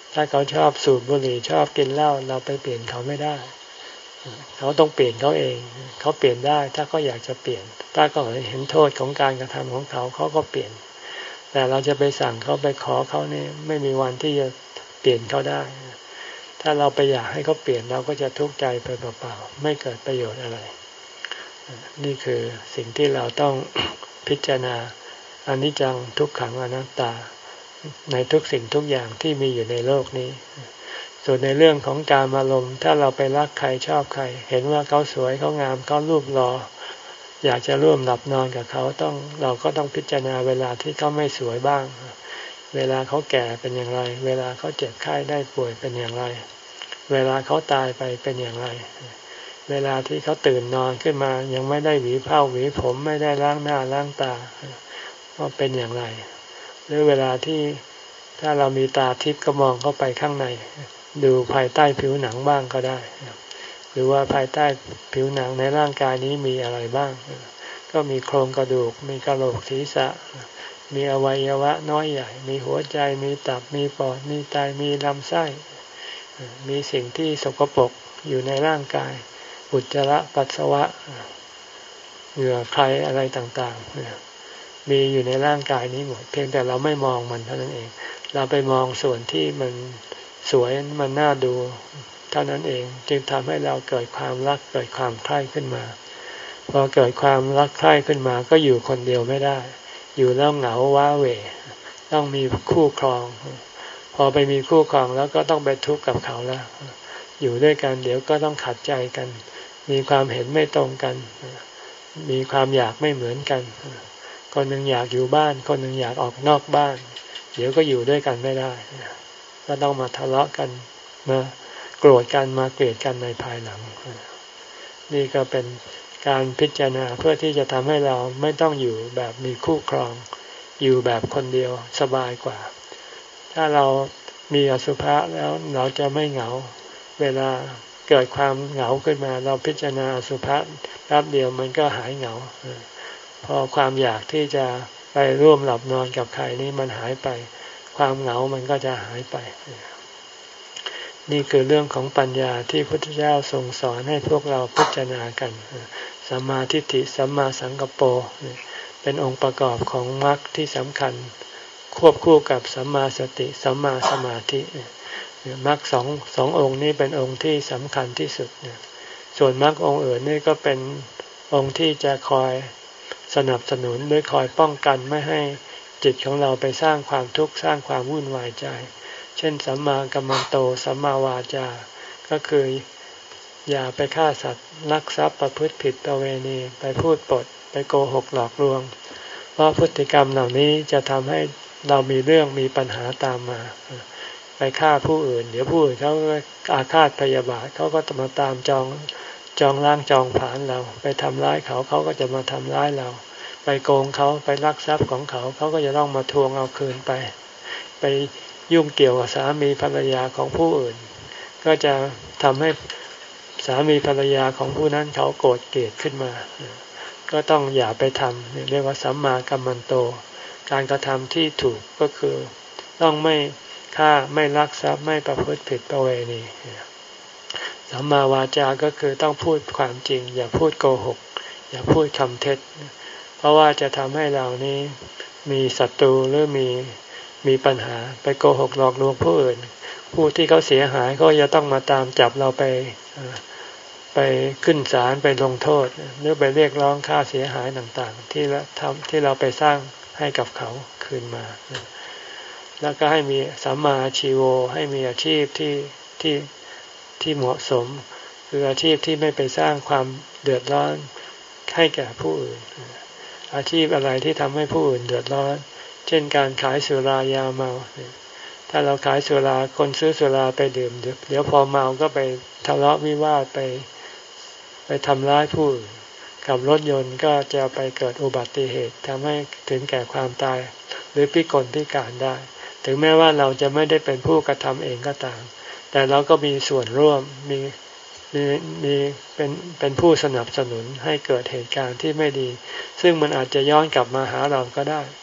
[SPEAKER 1] ถ้าเขาชอบสูบบุหรี่ชอบกินเหล้าเราไปเปลี่ยนเขาไม่ได้เขาต้องเปลี่ยนเขาเองเขาเปลี่ยนได้ถ้าเขาอยากจะเปลี่ยนถ้าเขาเห็นโทษของการกระทำของเขาเขาก็เปลี่ยนแต่เราจะไปสั่งเขาไปขอเขาเนี่ยไม่มีวันที่จะเปลี่ยนเขาได้ถ้าเราไปอยากให้เขาเปลี่ยนเราก็จะทุกข์ใจไปเปล่าๆไม่เกิดประโยชน์อะไรนี่คือสิ่งที่เราต้องพิจารณาอนิจจังทุกขังอนัตตาในทุกสิ่งทุกอย่างที่มีอยู่ในโลกนี้ส่วนในเรื่องของการอารมณ์ถ้าเราไปรักใครชอบใครเห็นว่าเขาสวยเขางามเขารูปหล่ออยากจะร่วมหลับนอนกับเขาต้องเราก็ต้องพิจารณาเวลาที่เขาไม่สวยบ้างเวลาเขาแก่เป็นอย่างไรเวลาเขาเจ็บไข้ได้ป่วยเป็นอย่างไรเวลาเขาตายไปเป็นอย่างไรเวลาที่เขาตื่นนอนขึ้นมายังไม่ได้หวีผ้าหวีผมไม่ได้ล้างหน้าล้างตาว่าเป็นอย่างไรหรือเวลาที่ถ้าเรามีตาทิพย์ก็มองเข้าไปข้างในดูภายใต้ผิวหนังบ้างก็ได้หรือว่าภายใต้ผิวหนังในร่างกายนี้มีอะไรบ้างก็มีโครงกระดูกมีกระโหลกศีรษะมีอวัยวะน้อยใหญ่มีหัวใจมีตับมีปอดมีไตมีลำไส้มีสิ่งที่สกปรกอยู่ในร่างกายอุจจาระปัสสาวะเหงื่อใครอะไรต่างๆมีอยู่ในร่างกายนี้หมดเพียงแต่เราไม่มองมันเท่านั้นเองเราไปมองส่วนที่มันสวยมันน่าดูเท่านั้นเองจึงทำให้เราเกิดความรักเกิดความใคร่ขึ้นมาพอเกิดความรักใคร่ขึ้นมาก็อยู่คนเดียวไม่ได้อยู่แล้วเหงาว้าเหวต้องมีคู่ครองพอไปมีคู่ครองแล้วก็ต้องไปทุกข์กับเขาแล้วอยู่ด้วยกันเดี๋ยวก็ต้องขัดใจกันมีความเห็นไม่ตรงกันมีความอยากไม่เหมือนกันคนหนึ่งอยากอยู่บ้านคนหนึ่งอยากออกนอกบ้านเดี๋ยวก็อยู่ด้วยกันไม่ได้ก็ต้องมาทะเลาะกันมาโกรธกันมาเกลียดกันในภายหลังนี่ก็เป็นการพิจารณาเพื่อที่จะทำให้เราไม่ต้องอยู่แบบมีคู่ครองอยู่แบบคนเดียวสบายกว่าถ้าเรามีอสุภะแล้วเราจะไม่เหงาเวลาเกิดความเหงาขึ้นมาเราพิจารณาอสุภะแป๊บเดียวมันก็หายเหงาพอความอยากที่จะไปร่วมหลับนอนกับใครนี่มันหายไปความเหงามันก็จะหายไปนี่คือเรื่องของปัญญาที่พระพุทธเจ้าทรงสอนให้พวกเราพิจารณากันสัมมาทิฏฐิสัมมาสังกัปโปเป็นองค์ประกอบของมรรคที่สำคัญควบคู่กับสัมมาสติสัมมาสมาธิมรรคสองสององค์นี้เป็นองค์ที่สำคัญที่สุดส่วนมรรคองค์อื่นนี่ก็เป็นองค์ที่จะคอยสนับสนุนหรือคอยป้องกันไม่ให้จิตของเราไปสร้างความทุกข์สร้างความวุ่นวายใจเช่นสัมมากัมมันโตสัมมาวาจาก็คืออย่าไปฆ่าสัตว์ลักทรัพย์ประพฤติผิดประเวณีไปพูดปดไปโกหกหลอกลวงเพราะพฤติกรรมเหล่านี้จะทำให้เรามีเรื่องมีปัญหาตามมาไปฆ่าผู้อื่นเดี๋ยวผู้อื่นเขาอาฆาตพยาบาทเขาก็จะมาตามจองจองล้างจองผลาญเราไปทำร้ายเขาเขาก็จะมาทำร้ายเราไปโกงเขาไปลักทรัพย์ของเขาเขาก็จะต้องมาทวงเอาคืนไปไปยุ่งเกี่ยวกับสามีภรรยาของผู้อื่นก็จะทำให้สามีภรรยาของผู้นั้นเขาโกรธเกลียดขึ้นมาก็ต้องอย่าไปทำเรียกว่าสัมมากัมมันโตการกระทำที่ถูกก็คือต้องไม่ฆ่าไม่ลักทรัพย์ไม่ประพฤติผิดประเวณีสัมมาวาจาก็คือต้องพูดความจริงอย่าพูดโกหกอย่าพูดคำเท็จเพราะว่าจะทำให้เรานี้มีศัตรูหรือมีมีปัญหาไปโกหกหลอกลวงผู้อื่นผู้ที่เขาเสียหายก็จะต้องมาตามจับเราไปไปขึ้นศาลไปลงโทษหรือไปเรียกร้องค่าเสียหายต่างๆที่เราทำที่เราไปสร้างให้กับเขาคืนมาแล้วก็ให้มีสัมมาอาชีโวให้มีอาชีพที่ที่ที่เหมาะสมคืออาชีพที่ไม่ไปสร้างความเดือดร้อนให้แก่ผู้อื่นอาชีพอะไรที่ทำให้ผู้อื่นเดือดร้อนเช่นการขายสุรายาเมาถ้าเราขายสุราคนซื้อสุราไปดื่มเดี๋ยวพอเมาก็ไปทะเลาะวิวาทไปไปทำร้ายผู้อื่นขับรถยนต์ก็จะไปเกิดอุบัติเหตุทำให้ถึงแก่ความตายหรือพิกลพิการได้ถึงแม้ว่าเราจะไม่ได้เป็นผู้กระทำเองก็ตามแต่เราก็มีส่วนร่วมมีมีมีเป็นเป็นผู้สนับสนุนให้เกิดเหตุการณ์ที่ไม่ดีซึ่งมันอาจจะย้อนกลับมาหาเราก็ได้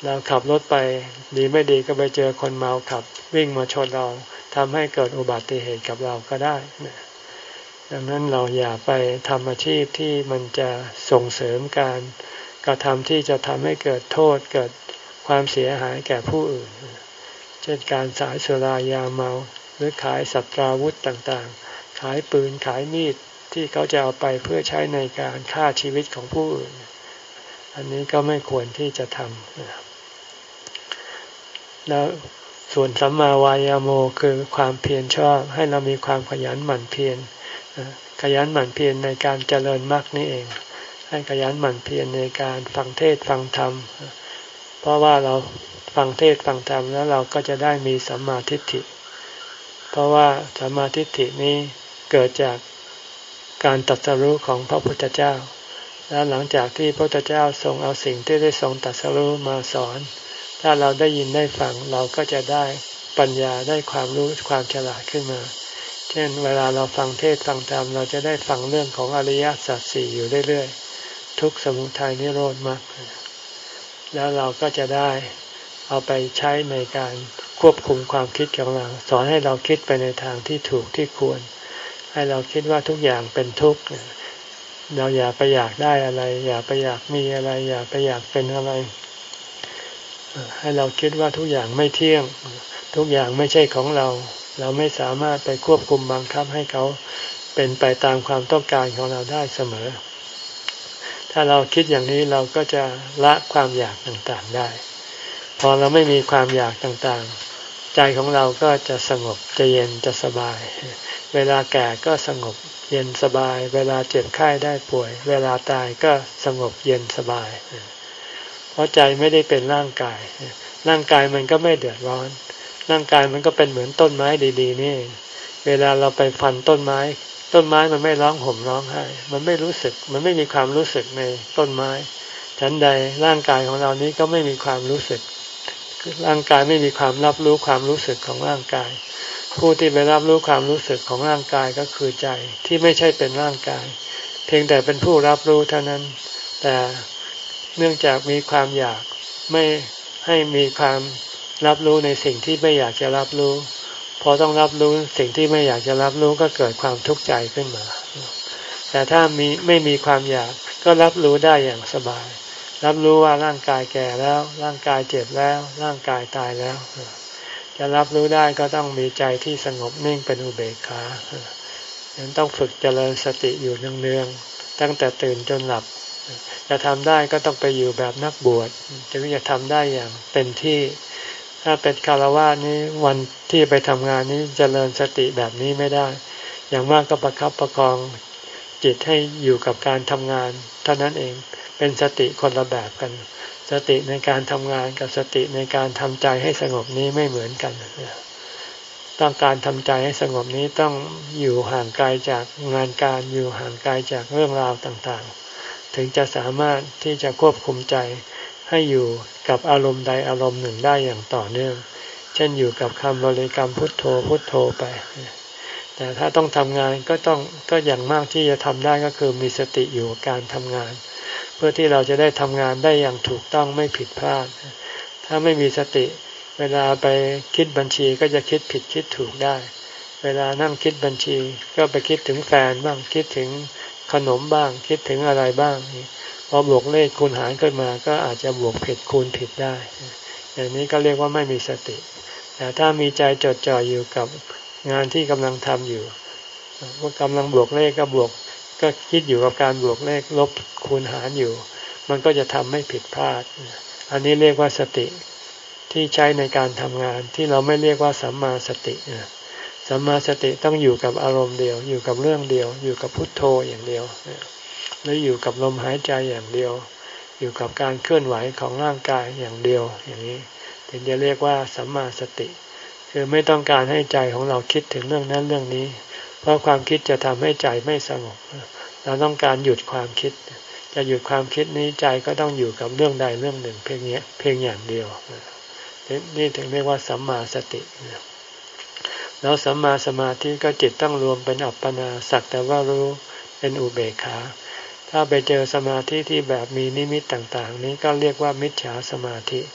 [SPEAKER 1] เราขับรถไปดีไม่ดีก็ไปเจอคนเมาขับวิ่งมาชนเราทำให้เกิดอุบัติเหตุกับเราก็ได้ดังนั้นเราอย่าไปทำอาชีพที่มันจะส่งเสริมการกระทำที่จะทำให้เกิดโทษเกิดความเสียหายแก่ผู้อื่นเช่นการขายสุรายาเมาหรือขายสัตราวุธต่างๆขายปืนขายมีดที่เขาจะเอาไปเพื่อใช้ในการฆ่าชีวิตของผู้อื่นอันนี้ก็ไม่ควรที่จะทำแล้วส่วนสัมมาวายาโมคือความเพียรชอบให้เรามีความขยันหมั่นเพียรขยันหมั่นเพียรในการเจริญมรรคนี่เองให้ขยันหมั่นเพียรในการฟังเทศฟังธรรมเพราะว่าเราฟังเทศฟังธรรมแล้วเราก็จะได้มีสัมมาทิฏฐิเพราะว่าสัมมาทิฏฐินี้เกิดจากการตรัสรู้ของพระพุทธเจ้าและหลังจากที่พระพุทธเจ้าทรงเอาสิ่งที่ได้ทรงตรัสรู้มาสอนถ้าเราได้ยินได้ฟังเราก็จะได้ปัญญาได้ความรู้ความฉลาดขึ้นมาเช่นเวลาเราฟังเทศฟังธรรมเราจะได้ฟังเรื่องของอริยสัจสี่อยู่เรื่อยๆทุกข์สมุทัยนิโรธมรรคแล้วเราก็จะได้เอาไปใช้ในการควบคุมความคิดของเราสอนให้เราคิดไปในทางที่ถูกที่ควรให้เราคิดว่าทุกอย่างเป็นทุกข์เราอย่าไปอยากได้อะไรอย่าไปอยากมีอะไรอย่าไปอยากเป็นอะไรให้เราคิดว่าทุกอย่างไม่เที่ยงทุกอย่างไม่ใช่ของเราเราไม่สามารถไปควบคุมบังคับให้เขาเป็นไปตามความต้องการของเราได้เสมอถ้าเราคิดอย่างนี้เราก็จะละความอยากต่างๆได้พอเราไม่มีความอยากต่างๆใจของเราก็จะสงบจะเย็นจะสบายเวลาแก่ก็สงบเย็นสบายเวลาเจ็บไข้ได้ป่วยเวลาตายก็สงบเย็นสบายเพราะใจไม่ได้เป็นร่างกายร่างกายมันก็ไม่เดือดร้อนร่างกายมันก็เป็นเหมือนต้นไม้ดีๆนี่เวลาเราไปฟันต้นไม้ต้นไม้มันไม่ร้องห่มร้องไห้มันไม่รู้สึกมันไม่มีความรู้สึกในต้นไม้ฉันใดร่างกายของเรานี้ก็ไม่มีความรู้สึกร่างกายไม่มีความรับรู้ความรู้สึกของร่างกายผู้ที่ไปรับรู้ความรู้สึกของร่างกายก็คือใจที่ไม่ใช่เป็นร่างกายเพียงแต่เป็นผู้รับรู้เท่านั้นแต่เนื่องจากมีความอยากไม่ให้มีความรับรู้ในสิ่งที่ไม่อยากจะรับรู้พอต้องรับรู้สิ่งที่ไม่อยากจะรับรู้ก็เกิดความทุกข์ใจขึ้นมาแต่ถ้ามีไม่มีความอยากก็รับรู้ได้อย่างสบายรับรู้ว่าร่างกายแก่แล้วร่างกายเจ็บแล้วร่างกายตายแล้วจะรับรู้ได้ก็ต้องมีใจที่สงบนิ่งเป็นอุเบกขายังต้องฝึกเจริญสติอยู่เนืองๆตั้งแต่ตื่นจนหลับจะทำได้ก็ต้องไปอยู่แบบนักบวชจึงจะทำได้อย่างเต็มที่ถ้าเป็นฆราวาสนี้วันที่ไปทำงานนี้เจริญสติแบบนี้ไม่ได้อย่างมากก็ประคับประคองจิตให้อยู่กับการทำงานเท่านั้นเองเป็นสติคนละแบบกันสติในการทำงานกับสติในการทำใจให้สงบนี้ไม่เหมือนกันต้องการทำใจให้สงบนี้ต้องอยู่ห่างไกลจากงานการอยู่ห่างไกลจากเรื่องราวต่างๆถึงจะสามารถที่จะควบคุมใจให้อยู่กับอารมณ์ใดอารมณ์หนึ่งได้อย่างต่อเนื่องเช่นอยู่กับคำบริกรรมพุทโธพุทโธไปแต่ถ้าต้องทำงานก็ต้องก็อย่างมากที่จะทำได้ก็คือมีสติอยู่กับการทำงานเพื่อที่เราจะได้ทำงานได้อย่างถูกต้องไม่ผิดพลาดถ้าไม่มีสติเวลาไปคิดบัญชีก็จะคิดผิดคิดถูกได้เวลานั่งคิดบัญชีก็ไปคิดถึงแฟนบ้างคิดถึงขนมบ้างคิดถึงอะไรบ้างพอบวกเลขคูณหารขึ้นมาก็อาจจะบวกผิดคูณผิดได้อย่างนี้ก็เรียกว่าไม่มีสติแต่ถ้ามีใจจดจ่ออยู่กับงานที่กำลังทำอยู่ว่ากำลังบวกเลขก็บวกก็คิดอยู่กับการบวกเลขลบคูณหารอยู่มันก็จะทำไม่ผิดพลาดอันนี้เรียกว่าสติที่ใช้ในการทำงานที่เราไม่เรียกว่าสัมมาสติสัมมาสติต้องอยู่กับอารมณ์เดียวอยู่กับเรื่องเดียวอยู่กับพุทโธอย่างเดียวหรืออยู่กับลมหายใจอย่างเดียวอยู่กับการเคลื่อนไหวของร่างกายอย่างเดียวอย่างนี้ถึงจะเรียกว่าสัมมาสติคือไม่ต้องการให้ใจของเราคิดถึงเรื่องนั้นเรื่องนี้เพราะความคิดจะทำให้ใจไม่สงบเราต้องการหยุดความคิดจะหยุดความคิดนี้ใจก็ต้องอยู่กับเรื่องใดเรื่องหนึ่งเพียงนี้เพียงอย่างเดียวนี่ถึงเรียกว่าสัมมาสติแล้วสัมมาสมาธิก็จิตต้องรวมเป็นอัปปนาสักแต่ว่ารู้เป็นอุเบกขาถ้าไปเจอสมาธิที่แบบมีนิมิตต่างๆนี้ก็เรียกว่ามิจฉาสมาธิ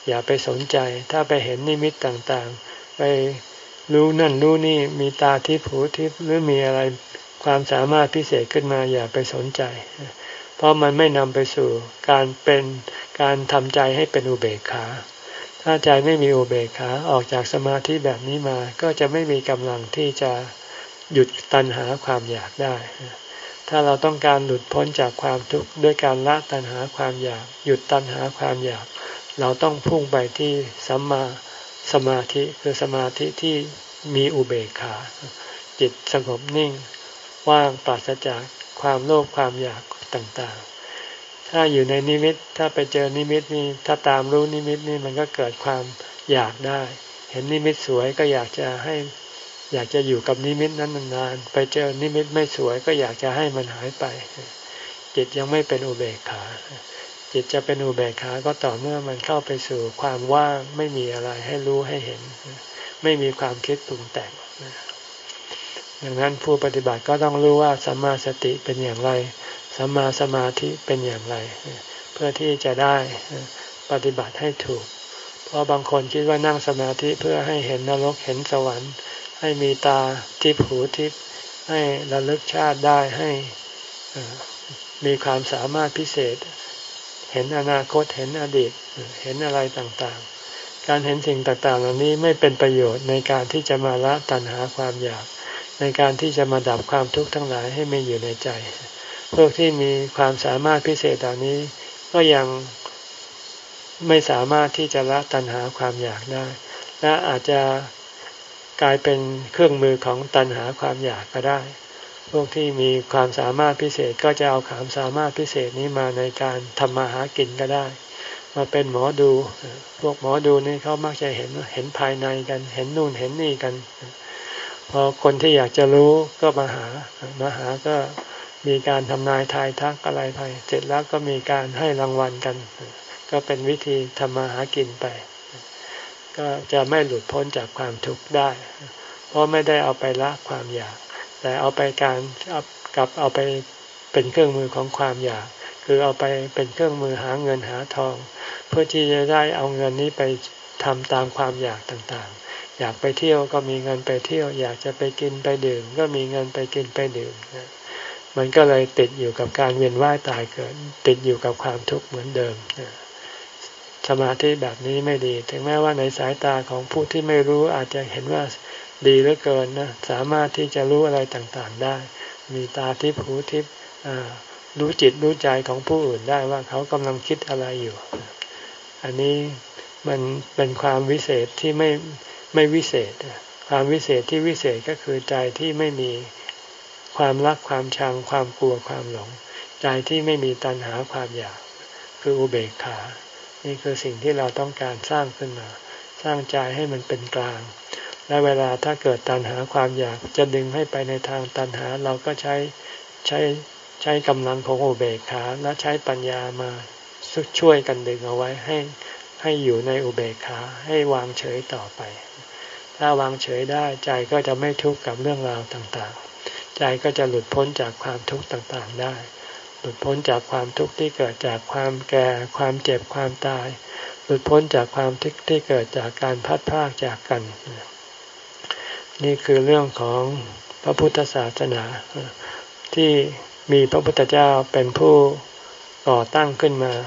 [SPEAKER 1] อย่าไปสนใจถ้าไปเห็นนิมิตต่างๆไปรู้นั่นรู้นี่มีตาทิพย์หูทิพย์หรือมีอะไรความสามารถพิเศษขึ้นมาอย่าไปสนใจเพราะมันไม่นำไปสู่การเป็นการทำใจให้เป็นอุเบกขาถ้าใจไม่มีอุเบกขาออกจากสมาธิแบบนี้มาก็จะไม่มีกำลังที่จะหยุดตัณหาความอยากได้ถ้าเราต้องการหลุดพ้นจากความทุกข์ด้วยการละตัณหาความอยากหยุดตัณหาความอยากเราต้องพุ่งไปที่สัมมาสมาธิคือสมาธิที่มีอุเบกขาจิตสงบนิ่งว่างปราศจากความโลภความอยากต่างๆถ้าอยู่ในนิมิตถ้าไปเจอนิมิตนี่ถ้าตามรู้นิมิตนี่มันก็เกิดความอยากได้เห็นนิมิตสวยก็อยากจะให้อยากจะอยู่กับนิมิตนั้นนานๆไปเจอนิมิตไม่สวยก็อยากจะให้มันหายไปจิตยังไม่เป็นอุเบกขาจิตจะเป็นอุเบกขาก็ต่อเมื่อมันเข้าไปสู่ความว่างไม่มีอะไรให้รู้ให้เห็นไม่มีความคิดปรุงแต่งดังนั้นผู้ปฏิบัติก็ต้องรู้ว่าสัมมาสติเป็นอย่างไรสัมมาสมาธิเป็นอย่างไรเพื่อที่จะได้ปฏิบัติให้ถูกเพราะบางคนคิดว่านั่งสมาธิเพื่อให้เห็นนรกเห็นสวรรค์ให้มีตาทิพย์หูทิพย์ให้ระลึกชาติได้ให้มีความสามารถพิเศษเห็นอนาคตเห็นอดีตเห็นอะไรต่างๆการเห็นสิ่งต่างๆเหล่านี้ไม่เป็นประโยชน์ในการที่จะมาละตัณหาความอยากในการที่จะมาดับความทุกข์ทั้งหลายให้มีอยู่ในใจพวกที่มีความสามารถพิเศษเหล่านี้ก็ยังไม่สามารถที่จะละตัณหาความอยากได้และอาจจะกลายเป็นเครื่องมือของตัณหาความอยากก็ได้พวกที่มีความสามารถพิเศษก็จะเอาความสามารถพิเศษนี้มาในการทำมาหากินก็ได้มาเป็นหมอดูพวกหมอดูนี่เขามักจะเห็นเห็นภายในกันเห็นนู่นเห็นนี่กันพอคนที่อยากจะรู้ก็มาหามาหาก็มีการทำนายทายทักอะไรไปเสร็จแล้วก็มีการให้รางวัลกันก็เป็นวิธีทำมาหากินไปก็จะไม่หลุดพ้นจากความทุกข์ได้เพราะไม่ได้เอาไปละความอยากแต่เอาไปการกับเอาไปเป็นเครื่องมือของความอยากคือเอาไปเป็นเครื่องมือหาเงินหาทองเพื่อที่จะได้เอาเงินนี้ไปทำตามความอยากต่างๆอยากไปเที่ยวก็มีเงินไปเที่ยวอยากจะไปกินไปดื่มก็มีเงินไปกินไปดื่มมันก็เลยติดอยู่กับการเวียนว่ายตายเกิดติดอยู่กับความทุกข์เหมือนเดิมสมาธิแบบนี้ไม่ดีถึงแม้ว่าในสายตาของผู้ที่ไม่รู้อาจจะเห็นว่าดีเหลือเกินนะสามารถที่จะรู้อะไรต่างๆได้มีตาทิพย์หูทิพย์รู้จิตรู้ใจของผู้อื่นได้ว่าเขากำลังคิดอะไรอยู่อันนี้มันเป็นความวิเศษที่ไม่ไม่วิเศษความวิเศษที่วิเศษก็คือใจที่ไม่มีความรักความชังความกลัวความหลงใจที่ไม่มีตัณหาความอยากคืออุเบกขานี่คือสิ่งที่เราต้องการสร้างขึ้นมาสร้างใจให้มันเป็นกลางและเวลาถ้าเกิดตัณหาความอยากจะดึงให้ไปในทางตัณหาเราก็ใช้ใช้ใช้กำลังของอุเบกขาและใช้ปัญญามาช่วยกันดึงเอาไว้ให้ให้อยู่ในอุเบกขาให้วางเฉยต่อไปถ้าวางเฉยได้ใจก็จะไม่ทุกข์กับเรื่องราวต่างๆใจก็จะหลุดพ้นจากความทุกข์ต่างๆได้หลุดพ้นจากความทุกข์ที่เกิดจากความแก่ความเจ็บความตายหลุดพ้นจากความทุกข์ที่เกิดจากการพัดพรากจากกันนี่คือเรื่องของพระพุทธศาสนาที่มีพระพุทธเจ้าเป็นผู้ก่อตั้งขึ้นมา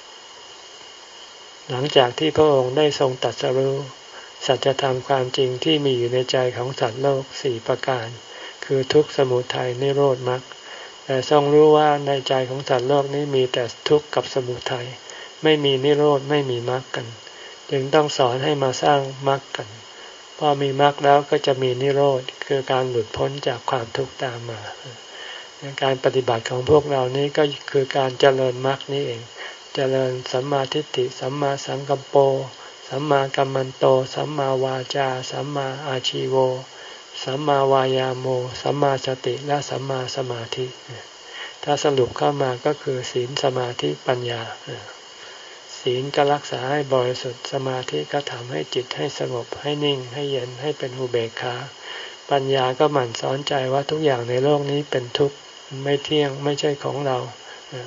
[SPEAKER 1] หลังจากที่พระองค์ได้ทรงตรัสรู้สัจธรรมความจริงที่มีอยู่ในใจของสัตว์โลกสี่ประการคือทุกข์สมุทัยนิโรธมรรคแต่ทรงรู้ว่าในใจของสัตว์โลกนี้มีแต่ทุกข์กับสมุทัยไม่มีนิโรธไม่มีมรรคกันจึงต้องสอนให้มาสร้างมรรคกันพอมีมรรคแล้วก็จะมีนิโรธคือการหลุดพ้นจากความทุกข์ตามมาการปฏิบัติของพวกเรานี้ก็คือการเจริญมรรคนี้เองเจริญสัมมาทิฏฐิสัมมาสังกัปโปสัมมากัมมันโตสัมมาวาจาสัมมาอาชีโวสัมมาวายาโมสัมมาสติและสัมมาสมาธิถ้าสรุปเข้ามาก็คือศีลสมาธิปัญญาศีลก็รักษาให้บริสุทธิ์สมาธิก็ทำให้จิตให้สงบให้นิ่งให้เย็นให้เป็นอุเบกขาปัญญาก็หมั่นสอนใจว่าทุกอย่างในโลกนี้เป็นทุกข์ไม่เที่ยงไม่ใช่ของเรา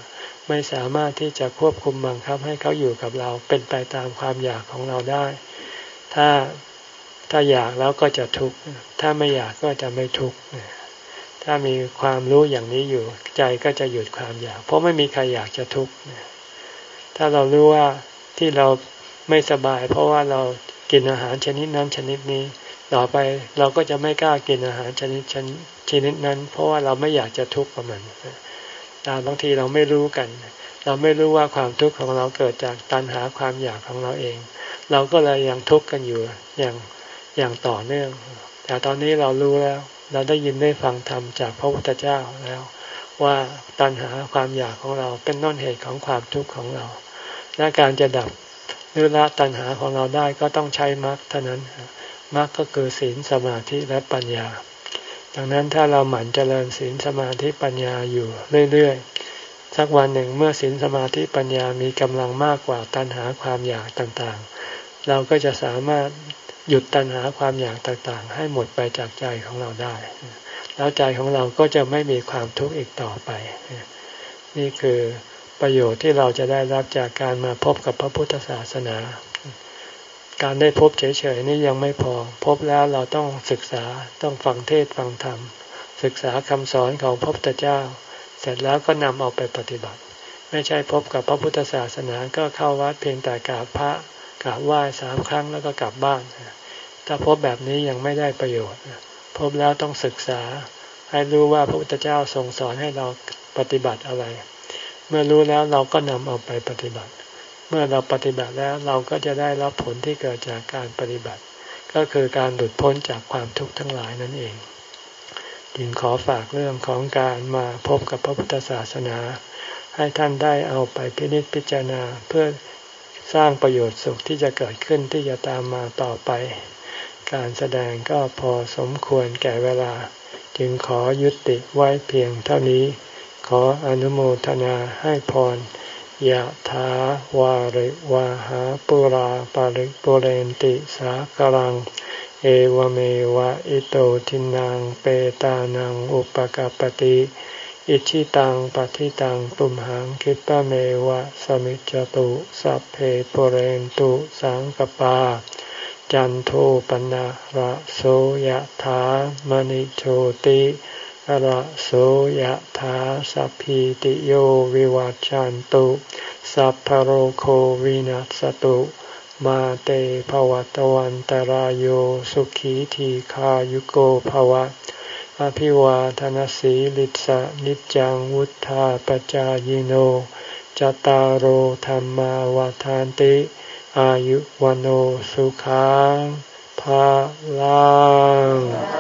[SPEAKER 1] ไม่สามารถที่จะควบคุมบังคับให้เขาอยู่กับเราเป็นไปตามความอยากของเราได้ถ้าถ้าอยากแล้วก็จะทุกข์ถ้าไม่อยากก็จะไม่ทุกข์ถ้ามีความรู้อย่างนี้อยู่ใจก็จะหยุดความอยากเพราะไม่มีใครอยากจะทุกข์ถ้าเรารู้ว่าที่เราไม่สบายเพราะว่าเรากินอาหารชนิดนั้นชนิดนี้ต่อไปเราก็จะไม่กล้ากินอาหารชนิดชนิดนั้นเพราะว่าเราไม่อยากจะทุกข์กับมันแต่บางทีเราไม่รู้กันเราไม่รู้ว่าความทุกข์ของเราเกิดจากตัณหาความอยากของเราเองเราก็เลยยังทุกข์กันอยู่อย่างอย่างต่อเนื่องแต่ตอนนี้เรารู้แล้วเราได้ยินได้ฟังธรรมจากพระพุทธเจ้าแล้วว่าตัณหาความอยากของเราเป็นต้นเหตุของความทุกข์ของเราและการจะดับหรือละตัณหาของเราได้ก็ต้องใช้มรรคเท่านั้นมรรคก็คือศีลสมาธิและปัญญาดังนั้นถ้าเราหมั่นเจริญศีลสมาธิปัญญาอยู่เรื่อยๆสักวันหนึ่งเมื่อศีลสมาธิปัญญามีกำลังมากกว่าตัณหาความอยากต่างๆเราก็จะสามารถหยุดตัณหาความอยากต่างๆให้หมดไปจากใจของเราได้แล้วใจของเราก็จะไม่มีความทุกข์อีกต่อไปนี่คือประโยชน์ที่เราจะได้รับจากการมาพบกับพระพุทธศาสนาการได้พบเฉยๆนี่ยังไม่พอพบแล้วเราต้องศึกษาต้องฟังเทศน์ฟังธรรมศึกษาคำสอนของพระพุทธเจ้าเสร็จแล้วก็นำเอาไปปฏิบัติไม่ใช่พบกับพระพุทธศาสนาก็เข้าวัดเพียงแต่กราบพระกราบไหว้สามครั้งแล้วก็กลับบ้านถ้าพบแบบนี้ยังไม่ได้ประโยชน์พบแล้วต้องศึกษาให้รู้ว่าพระพุทธเจ้าทรงสอนให้เราปฏิบัติอะไรเมื่อรู้แล้วเราก็นำเอาไปปฏิบัติเมื่อเราปฏิบัติแล้วเราก็จะได้รับผลที่เกิดจากการปฏิบัติก็คือการหลุดพ้นจากความทุกข์ทั้งหลายนั่นเองจึงขอฝากเรื่องของการมาพบกับพระพุทธศาสนาให้ท่านได้เอาไปพินิจพิจารณาเพื่อสร้างประโยชน์สุขที่จะเกิดขึ้นที่จะตามมาต่อไปการแสดงก็พอสมควรแก่เวลาจึงขอยุติไว้เพียงเท่านี้ขออนุโมทนาให้พรยะถาวาริวาหาปุราปาริปุเรนติสากลังเอวเมวะอิโตทินังเปตานังอุปกัปปติอิชิตังปฏิตังตุมหังคิปะเมวะสมิจจตุสัพเพปุเรนตุสังกปาจันโทปนะระโสยถามณิโชติระโสยถาสัพพิติโยวิวัจจันตุสัพพโรโควินัสตุมาเตภวัตวันตารโยสุขีทีขายุโกภวะอภิวาทนสีลิสะนิจังวุธาปจายโนจตารโหธรรมาวาทานติอายุวันโอสุขังภาลัง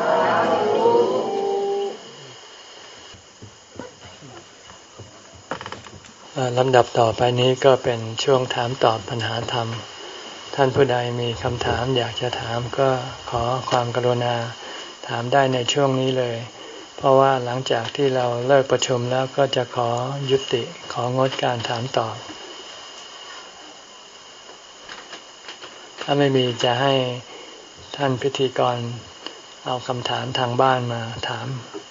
[SPEAKER 1] ลำดับต่อไปนี้ก็เป็นช่วงถามตอบปัญหาธรรมท่านผู้ใดมีคำถามอยากจะถามก็ขอความกรุณาถามได้ในช่วงนี้เลยเพราะว่าหลังจากที่เราเลิกประชุมแล้วก็จะขอยุติของดการถามตอบถ้าไม่มีจะให้ท่านพิธีกรเอาคำถามทางบ้านมาถาม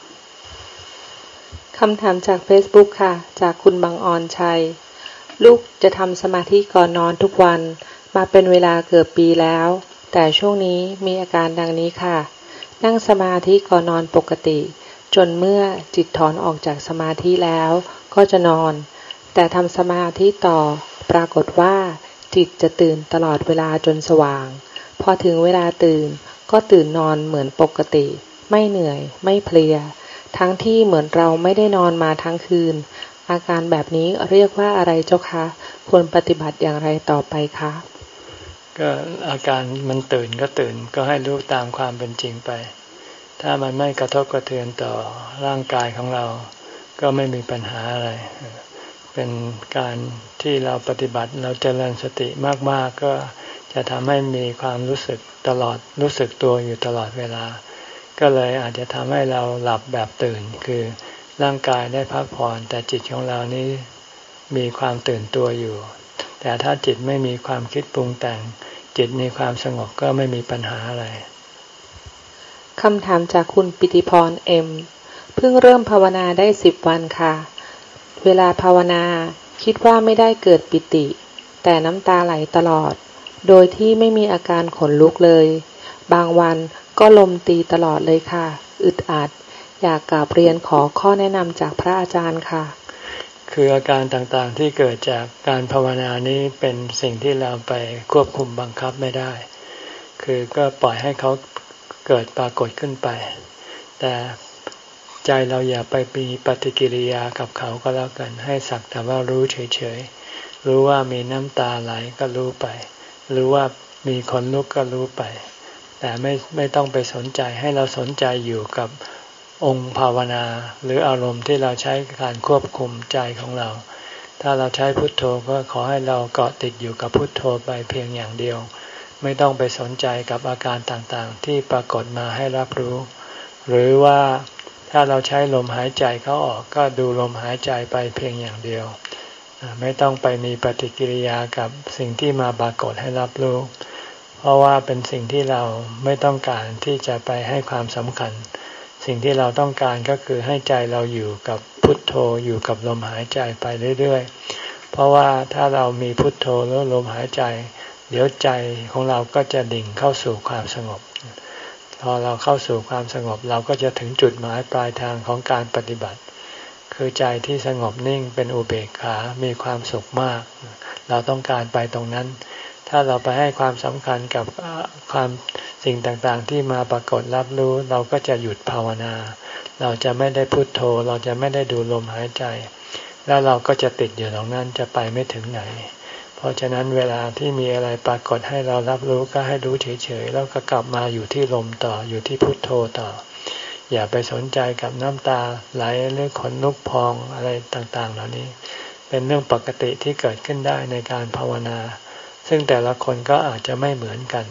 [SPEAKER 2] คำถามจาก Facebook ค่ะจากคุณบังออนชัยลูกจะทำสมาธิก่อนนอนทุกวันมาเป็นเวลาเกือบปีแล้วแต่ช่วงนี้มีอาการดังนี้ค่ะนั่งสมาธิก่อนนอนปกติจนเมื่อจิตถอนออกจากสมาธิแล้วก็จะนอนแต่ทำสมาธิต่อปรากฏว่าจิตจะตื่นตลอดเวลาจนสว่างพอถึงเวลาตื่นก็ตื่นนอนเหมือนปกติไม่เหนื่อยไม่เพลียทั้งที่เหมือนเราไม่ได้นอนมาทั้งคืนอาการแบบนี้เรียกว่าอะไรเจ้าคะควรปฏิบัติอย่างไรต่อไปคะ
[SPEAKER 1] ก็อาการมันตื่นก็ตื่นก็ให้รู้ตามความเป็นจริงไปถ้ามันไม่กระทบกระเทือนต่อร่างกายของเราก็ไม่มีปัญหาอะไรเป็นการที่เราปฏิบัติเราเจริญสติมากๆก็จะทำให้มีความรู้สึกตลอดรู้สึกตัวอยู่ตลอดเวลาก็เลยอาจจะทำให้เราหลับแบบตื่นคือร่างกายได้พักผ่อนแต่จิตของเรานี้มีความตื่นตัวอยู่แต่ถ้าจิตไม่มีความคิดปรุงแต่งจิตมีความสงบก็ไม่มีปัญหาอะไร
[SPEAKER 2] คำถามจากคุณปิติพรเอ็มเพิ่งเริ่มภาวนาได้สิบวันค่ะเวลาภาวนาคิดว่าไม่ได้เกิดปิติแต่น้ำตาไหลตลอดโดยที่ไม่มีอาการขนลุกเลยบางวันก็ลมตีตลอดเลยค่ะอึดอัดอยากกราบเรียนขอข้อแนะนำจากพระอาจารย์ค่ะ
[SPEAKER 1] คืออาการต่างๆที่เกิดจากการภาวนานี้เป็นสิ่งที่เราไปควบคุมบังคับไม่ได้คือก็ปล่อยให้เขาเกิดปรากฏขึ้นไปแต่ใจเราอย่าไปมีปฏิกิริยากับเขาก็แล้วกันให้สักแต่ว่ารู้เฉยๆรู้ว่ามีน้ำตาไหลก็รู้ไปรู้ว่ามีขนลุกก็รู้ไปแต่ไม่ไม่ต้องไปสนใจให้เราสนใจอยู่กับองค์ภาวนาหรืออารมณ์ที่เราใช้การควบคุมใจของเราถ้าเราใช้พุทโธก็ขอให้เราเกาะติดอยู่กับพุทโธไปเพียงอย่างเดียวไม่ต้องไปสนใจกับอาการต่างๆที่ปรากฏมาให้รับรู้หรือว่าถ้าเราใช้ลมหายใจเข้าออกก็ดูลมหายใจไปเพียงอย่างเดียวไม่ต้องไปมีปฏิกิริยากับสิ่งที่มาปรากฏให้รับรู้เพราะว่าเป็นสิ่งที่เราไม่ต้องการที่จะไปให้ความสำคัญสิ่งที่เราต้องการก็คือให้ใจเราอยู่กับพุทโธอยู่กับลมหายใจไปเรื่อยๆเพราะว่าถ้าเรามีพุทโธแล้วลมหายใจเดี๋ยวใจของเราก็จะดิ่งเข้าสู่ความสงบพอเราเข้าสู่ความสงบเราก็จะถึงจุดหมายปลายทางของการปฏิบัติคือใจที่สงบนิ่งเป็นอุเบกขามีความสุขมากเราต้องการไปตรงนั้นถ้าเราไปให้ความสำคัญกับความสิ่งต่างๆที่มาปรากฏรับรู้เราก็จะหยุดภาวนาเราจะไม่ได้พุทโธเราจะไม่ได้ดูลมหายใจแล้วเราก็จะติดอยู่ตรงนั้นจะไปไม่ถึงไหนเพราะฉะนั้นเวลาที่มีอะไรปรากฏให้เรารับรู้ก็ให้รู้เฉยๆแล้วก็กลับมาอยู่ที่ลมต่ออยู่ที่พุทโธต่ออย่าไปสนใจกับน้ำตาไหลหรือขนลุกพองอะไรต่างๆเหล่านี้เป็นเรื่องปกติที่เกิดขึ้นได้ในการภาวนาซึ่งแต่ละคนก็อาจจะไม่เหมือนกัน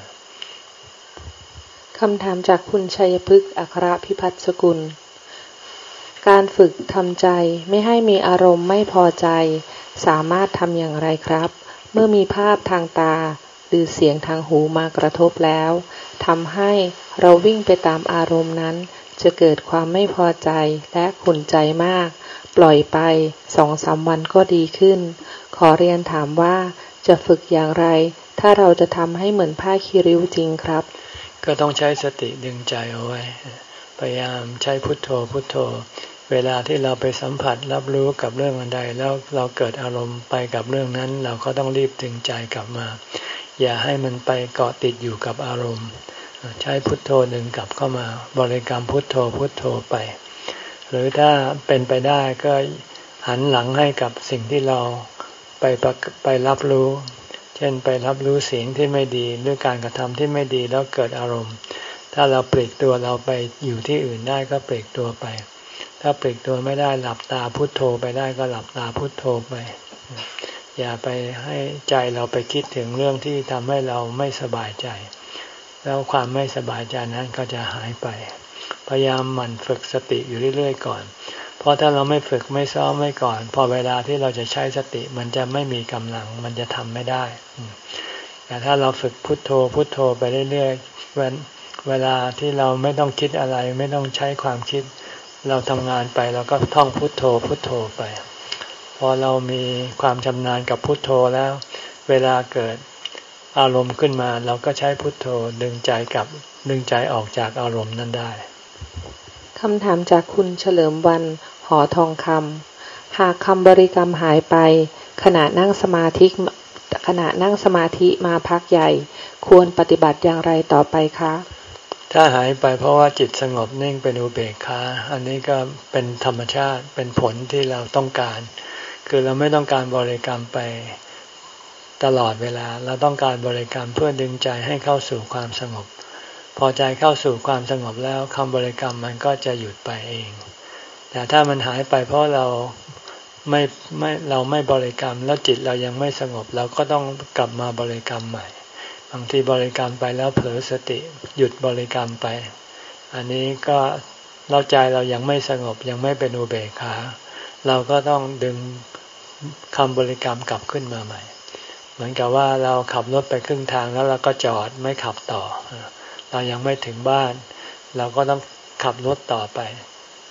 [SPEAKER 2] คำถามจากคุณชัยพฤกษ์อัครพิพัฒน์สกุลการฝึกทำใจไม่ให้มีอารมณ์ไม่พอใจสามารถทำอย่างไรครับเมื่อมีภาพทางตาหรือเสียงทางหูมากระทบแล้วทำให้เราวิ่งไปตามอารมณ์นั้นจะเกิดความไม่พอใจและขุ่นใจมากปล่อยไปสองสามวันก็ดีขึ้นขอเรียนถามว่าจะฝึกอย่างไรถ้าเราจะทำให้เหมือนผ้าคีริ้วจริงครับ
[SPEAKER 1] ก็ต้องใช้สติดึงใจเอาไว้พยายามใช้พุทโธพุทโธเวลาที่เราไปสัมผัสรับรู้กับเรื่องอันใดแล้วเราเกิดอารมณ์ไปกับเรื่องนั้นเราก็ต้องรีบดึงใจกลับมาอย่าให้มันไปเกาะติดอยู่กับอารมณ์ใช้พุทโธดึงกลับเข้ามาบริกรรมพุทโธพุทโธไปหรือถ้าเป็นไปได้ก็หันหลังให้กับสิ่งที่เราไปไปรับรู้เช่นไปรับรู้เสียงที่ไม่ดีหรือการกระทำที่ไม่ดีแล้วเกิดอารมณ์ถ้าเราปลีกตัวเราไปอยู่ที่อื่นได้ก็ปลีกตัวไปถ้าปลีกตัวไม่ได้หลับตาพุทโธไปได้ก็หลับตาพุทโธไปอย่าไปให้ใจเราไปคิดถึงเรื่องที่ทำให้เราไม่สบายใจแล้วความไม่สบายใจนั้นก็จะหายไปพยายามหมั่นฝึกสติอยู่เรื่อยๆก่อนเพราะถ้าเราไม่ฝึกไม่ซ้อมไว้ก่อนพอเวลาที่เราจะใช้สติมันจะไม่มีกำลังมันจะทำไม่ได้แต่ถ้าเราฝึกพุทโธพุทโธไปเรื่อยๆเวลาเวลาที่เราไม่ต้องคิดอะไรไม่ต้องใช้ความคิดเราทำงานไปเราก็ท่องพุทโธพุทโธไปพอเรามีความชำนาญกับพุทโธแล้วเวลาเกิดอารมณ์ขึ้นมาเราก็ใช้พุทโธดึงใจกลับดึงใจออกจากอารมณ์นั้นได้
[SPEAKER 2] คำถามจากคุณเฉลิมวันหอทองคำหากคำบริกรรมหายไปขณะนั่งสมาธิขณะนั่งสมาธิมาพักใหญ่ควรปฏิบัติอย่างไรต่อไปคะ
[SPEAKER 1] ถ้าหายไปเพราะว่าจิตสงบนิ่งเป็นอุเบกขาอันนี้ก็เป็นธรรมชาติเป็นผลที่เราต้องการคือเราไม่ต้องการบริกรรมไปตลอดเวลาเราต้องการบริกรรมเพื่อดึงใจให้เข้าสู่ความสงบพอใจเข้าสู่ความสงบแล้วคำบริกรรมมันก็จะหยุดไปเองแต่ถ้ามันหายไปเพราะเราไม่ไม่เราไม่บริกรรมแล้วจิตเรายังไม่สงบเราก็ต้องกลับมาบริกรรมใหม่บางทีบริกรรมไปแล้วเผลอสติหยุดบริกรรมไปอันนี้ก็เราใจเรายังไม่สงบยังไม่เป็นอุเบกขาเราก็ต้องดึงคำบริกรรมกลับขึ้นมาใหม่เหมือนกับว่าเราขับรถไปครึ่งทางแล้วเราก็จอดไม่ขับต่อเรายังไม่ถึงบ้านเราก็ต้องขับรถต่อไป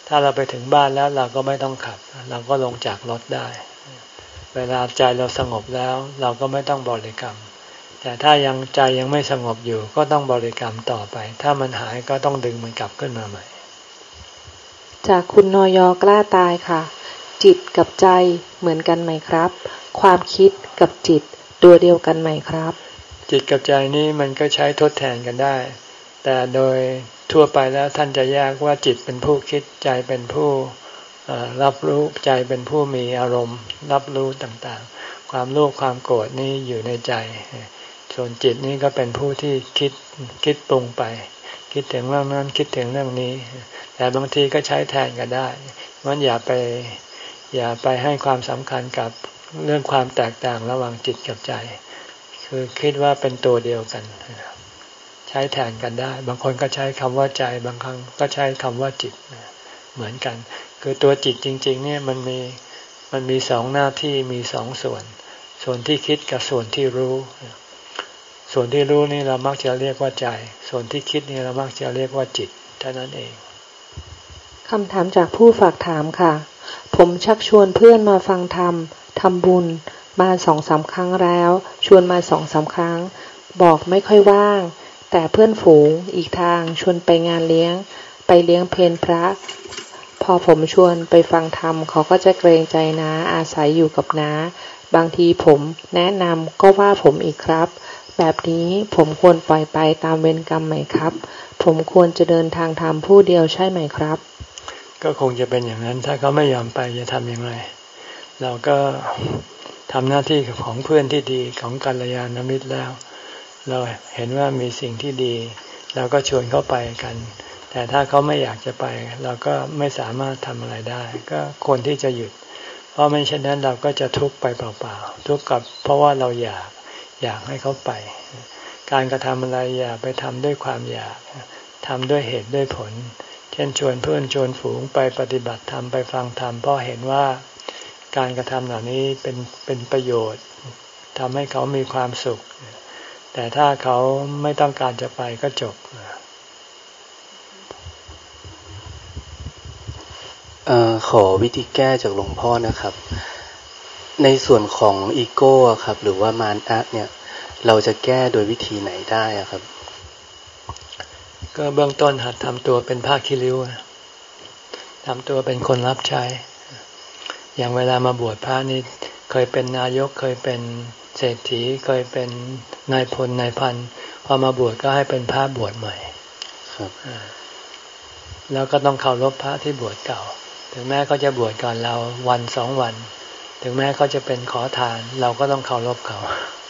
[SPEAKER 1] ถ้าเราไปถึงบ้านแล้วเราก็ไม่ต้องขับเราก็ลงจากรถได้เวลาใจเราสงบแล้วเราก็ไม่ต้องบริกรรมแต่ถ้ายังใจยังไม่สงบอยู่ก็ต้องบริกรรมต่อไปถ้ามันหายก็ต้องดึงมันกลับขึ้นมาใหม่
[SPEAKER 2] จากคุณนยกล้าตายค่ะจิตกับใจเหมือนกันไหมครับความคิดกับจิตตัวเดียวกันไหมครับ
[SPEAKER 1] จิตกับใจนี้มันก็ใช้ทดแทนกันได้แต่โดยทั่วไปแล้วท่านจะแยกว่าจิตเป็นผู้คิดใจเป็นผู้รับรู้ใจเป็นผู้มีอารมณ์รับรู้ต่างๆความโลภความโกรธนี่อยู่ในใจส่วนจิตนี่ก็เป็นผู้ที่คิดคิดปรุงไปคิดถึงเรื่องนั้นคิดถึงเรื่องนี้แต่บางทีก็ใช้แทนกันได้งั้นอย่าไปอย่าไปให้ความสำคัญกับเรื่องความแตกต่างระหว่างจิตกับใจคือคิดว่าเป็นตัวเดียวกันใช้แทนกันได้บางคนก็ใช้คำว่าใจบางครั้งก็ใช้คำว่าจิตเหมือนกันคือตัวจิตจริงๆเนี่ยมันมีมันมีสองหน้าที่มีสองส่วนส่วนที่คิดกับส่วนที่รู้ส่วนที่รู้นี่เรามักจะเรียกว่าใจส่วนที่คิดนี่เรามักจะเรียกว่าจิตเท่านั้นเอง
[SPEAKER 2] คำถามจากผู้ฝากถามค่ะผมชักชวนเพื่อนมาฟังธรรมทำบุญมาสองสามครั้งแล้วชวนมาสองสามครั้งบอกไม่ค่อยว่างแต่เพื่อนฝูงอีกทางชวนไปงานเลี้ยงไปเลี้ยงเพลพระพอผมชวนไปฟังธรรมเขาก็จะเกรงใจน้าอาศัยอยู่กับน้าบางทีผมแนะนำก็ว่าผมอีกครับแบบนี้ผมควรปล่อยไปตามเวรกรรมไหมครับผมควรจะเดินทางธรรมผู้เดียวใช่ไหมครับ
[SPEAKER 1] ก็คงจะเป็นอย่างนั้นถ้าเขาไม่ยอมไปจะทำอย่างไรเราก็ทำหน้าที่ของเพื่อนที่ดีของกัลยาณมิตรแล้วเราเห็นว่ามีสิ่งที่ดีเราก็ชวนเขาไปกันแต่ถ้าเขาไม่อยากจะไปเราก็ไม่สามารถทำอะไรได้ก็ควรที่จะหยุดเพราะไม่เช่นนั้นเราก็จะทุกข์ไปเปล่าๆทุกข์กับเพราะว่าเราอยากอยากให้เขาไปการกระทำอะไรอย่าไปทำด้วยความอยากทำด้วยเหตุด้วยผลเช่นชวนเพื่อนชวนฝูงไปปฏิบัติธรรมไปฟังธรรมเพราะเห็นว่าการกระทำเหล่านี้เป็นเป็นประโยชน์ทำให้เขามีความสุขแต่ถ้าเขาไม่ต้องการจะไปก็จบ
[SPEAKER 3] เอ่อขอวิธีแก้จากหลวงพ่อนะครับในส่วนของอีโก้ครับหรือว่ามารนะเนี่ยเราจะแก้โดยวิธีไหนได้ครับ
[SPEAKER 1] ก็เบื้องต้นหัดทำตัวเป็นผ้าขี้ริ้วทำตัวเป็นคนรับใช้อย่างเวลามาบวชพระนี่เคยเป็นนายกเคยเป็นเศรษฐีเคยเป็นนายพลนายพันพอมาบวชก็ให้เป็นพระบวชใหม่ครับแล้วก็ต้องเคารพพระที่บวชเก่าถึงแม้เขาจะบวชก่อนเราวันสองวันถึงแม้เขาจะเป็นขอทานเราก็ต้องเคารพเขา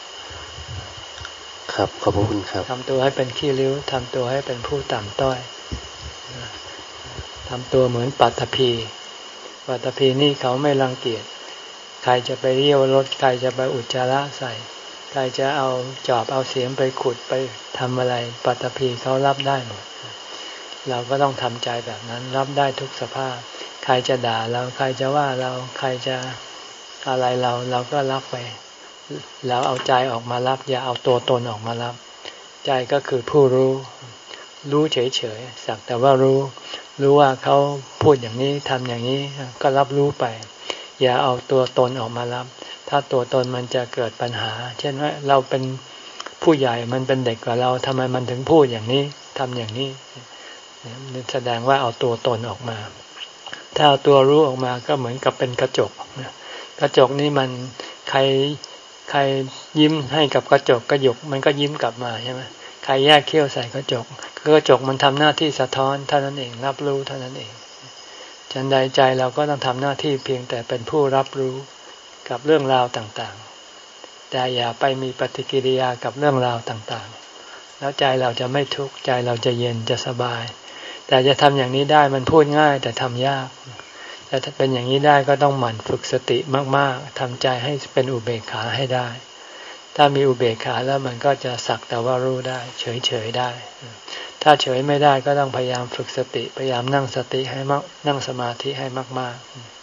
[SPEAKER 3] ครับขอบคุณครับ
[SPEAKER 1] ทำตัวให้เป็นขี้ริ้วทำตัวให้เป็นผู้ต่ำต้อยทำตัวเหมือนปัตตภีปัตตภีนี่เขาไม่รังเกียจใครจะไปเยี่ยวรถใครจะไปอุจจาระใส่ใครจะเอาจอบเอาเสียมไปขุดไปทำอะไรปัตตภีเขารับได้หมดเราก็ต้องทำใจแบบนั้นรับได้ทุกสภาพใครจะด่าเราใครจะว่าเราใครจะอะไรเราเราก็รับไปแล้วเอาใจออกมารับอย่าเอาตัวตนออกมารับใจก็คือผู้รู้รู้เฉยๆสักแต่ว่ารู้รู้ว่าเขาพูดอย่างนี้ทำอย่างนี้ก็รับรู้ไปอย่าเอาตัวตนออกมารับถ้าตัวตนมันจะเกิดปัญหาเช่นว่าเราเป็นผู้ใหญ่มันเป็นเด็กกว่าเราทำไมมันถึงพูดอย่างนี้ทำอย่างนี้แสดงว่าเอาตัวตนออกมาถ้าเอาตัวรู้ออกมาก็เหมือนกับเป็นกระจกกระจกนี่มันใครใครยิ้มให้กับกระจกกระจกมันก็ยิ้มกลับมาใช่ไหมใครแยกเขี้ยวใส่กระจกกระจกมันทำหน้าที่สะท้อนเท่านั้นเองรับรู้เท่านั้นเองฉันใดใจเราก็ต้องทำหน้าที่เพียงแต่เป็นผู้รับรู้กับเรื่องราวต่างๆแต่อย่าไปมีปฏิกิริยากับเรื่องราวต่างๆแล้วใจเราจะไม่ทุกข์ใจเราจะเย็นจะสบายแต่จะทำอย่างนี้ได้มันพูดง่ายแต่ทำยากแต่ถ้าเป็นอย่างนี้ได้ก็ต้องหมั่นฝึกสติมากๆทำใจให้เป็นอุเบกขาให้ได้ถ้ามีอุเบกขาแล้วมันก็จะสักแต่ว่ารู้ได้เฉยๆได้ถ้าเฉยไม่ได้ก็ต้องพยายามฝึกสติพยายามนั่งสติให้มากนั่งสมาธิให้มาก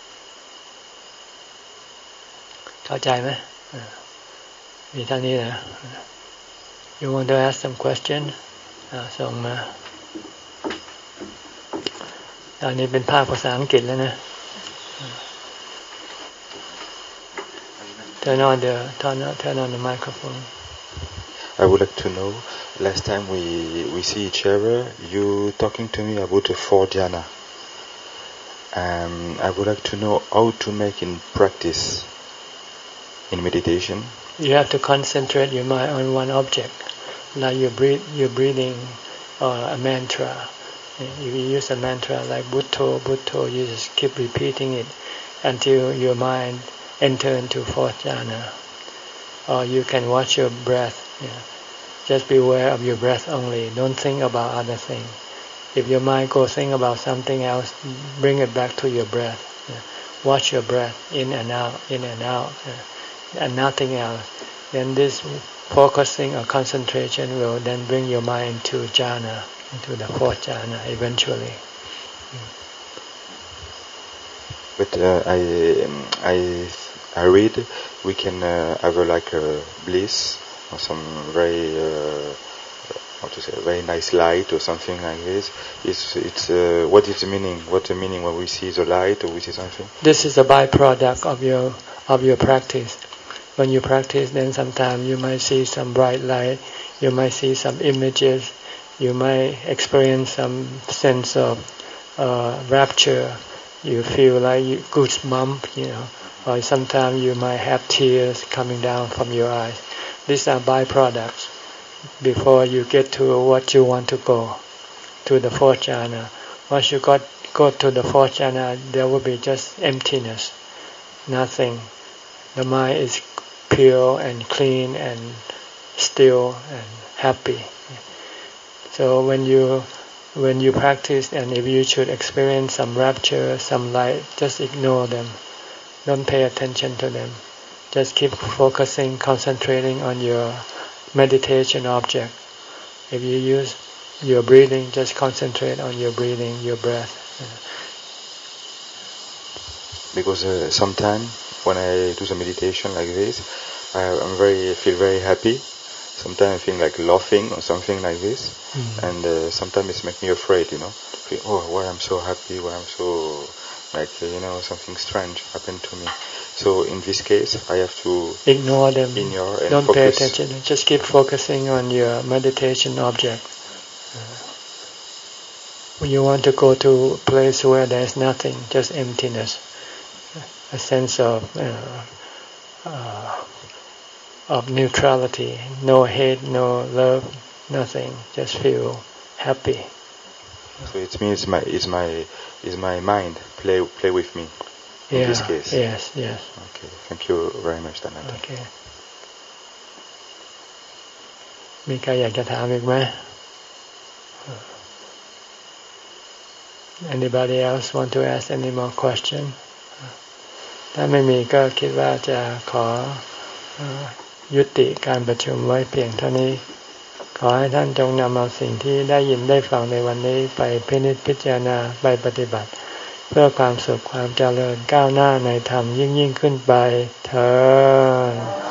[SPEAKER 1] ๆเข้าใจไหมมีเท่านี้นะ You want to ask some question ส่งมาอันนี้เป็นภาคภาษาอังกฤษแล้วนะ Turn on the turn on turn on the microphone.
[SPEAKER 4] I would like to know. Last time we we see each other, you talking to me about the four jhana. Um, I would like to know how to make in practice in meditation.
[SPEAKER 1] You have to concentrate your mind on one object. Like you breathe, you're breathing uh, a mantra. If you use a mantra like Bhutto, Bhutto, you just keep repeating it until your mind enter into fourth jhana. Or you can watch your breath. Yeah. Just be aware of your breath only. Don't think about other things. If your mind goes think about something else, bring it back to your breath. Yeah. Watch your breath in and out, in and out, yeah. And nothing else. Then this focusing or concentration will then bring your mind into jhana, into the fourth jhana eventually.
[SPEAKER 4] But uh, I I I read we can uh, have a, like a bliss or some very uh, how to say very nice light or something like this. It's it's uh, what is the meaning? What's the meaning when we see the light or we see something?
[SPEAKER 1] This is a byproduct of your of your practice. When you practice, then sometimes you might see some bright light, you might see some images, you might experience some sense of uh, rapture. You feel like you goosebumps, you know, or sometimes you might have tears coming down from your eyes. These are byproducts before you get to what you want to go, to the fourth jhana. Once you got go to the fourth jhana, there will be just emptiness, nothing. The mind is pure and clean and still and happy. So when you when you practice, and if you should experience some rapture, some light, just ignore them. Don't pay attention to them. Just keep focusing, concentrating on your meditation object. If you use your breathing, just concentrate on your breathing, your breath.
[SPEAKER 4] Because uh, sometimes when I do some meditation like this, I, I'm very feel very happy. Sometimes I feel like laughing or something like this, mm-hmm. and uh, sometimes it makes me afraid. You know, feel, oh, why I'm so happy? Why I'm so like uh, you know something strange happened to me. So in this case, I have to
[SPEAKER 1] ignore them.
[SPEAKER 4] Ignore and
[SPEAKER 1] Don't
[SPEAKER 4] focus.
[SPEAKER 1] pay attention. Just keep focusing on your meditation object. Uh, when you want to go to a place where there's nothing, just emptiness, a sense of uh, uh, of neutrality, no hate, no love, nothing. Just feel happy.
[SPEAKER 4] So it means my is my is my mind play play with me in
[SPEAKER 1] yeah,
[SPEAKER 4] this case.
[SPEAKER 1] Yes, yes.
[SPEAKER 4] Okay, thank you very much, Tanata.
[SPEAKER 1] Okay. มีใครอยากจะถามอีกไหม Anybody else want to ask any more question? ถ้าไม่มีก็คิดว่าจะขอยุติการประชุมไว้เพียงเท่านี้ขอให้ท่านจงนำเอาสิ่งที่ได้ยินได้ฟังในวันนี้ไปพินิจพิจารณาไปปฏิบัติเพื่อความสุขความเจริญก้าวหน้าในธรรมยิ่งยิ่งขึ้นไปเถิด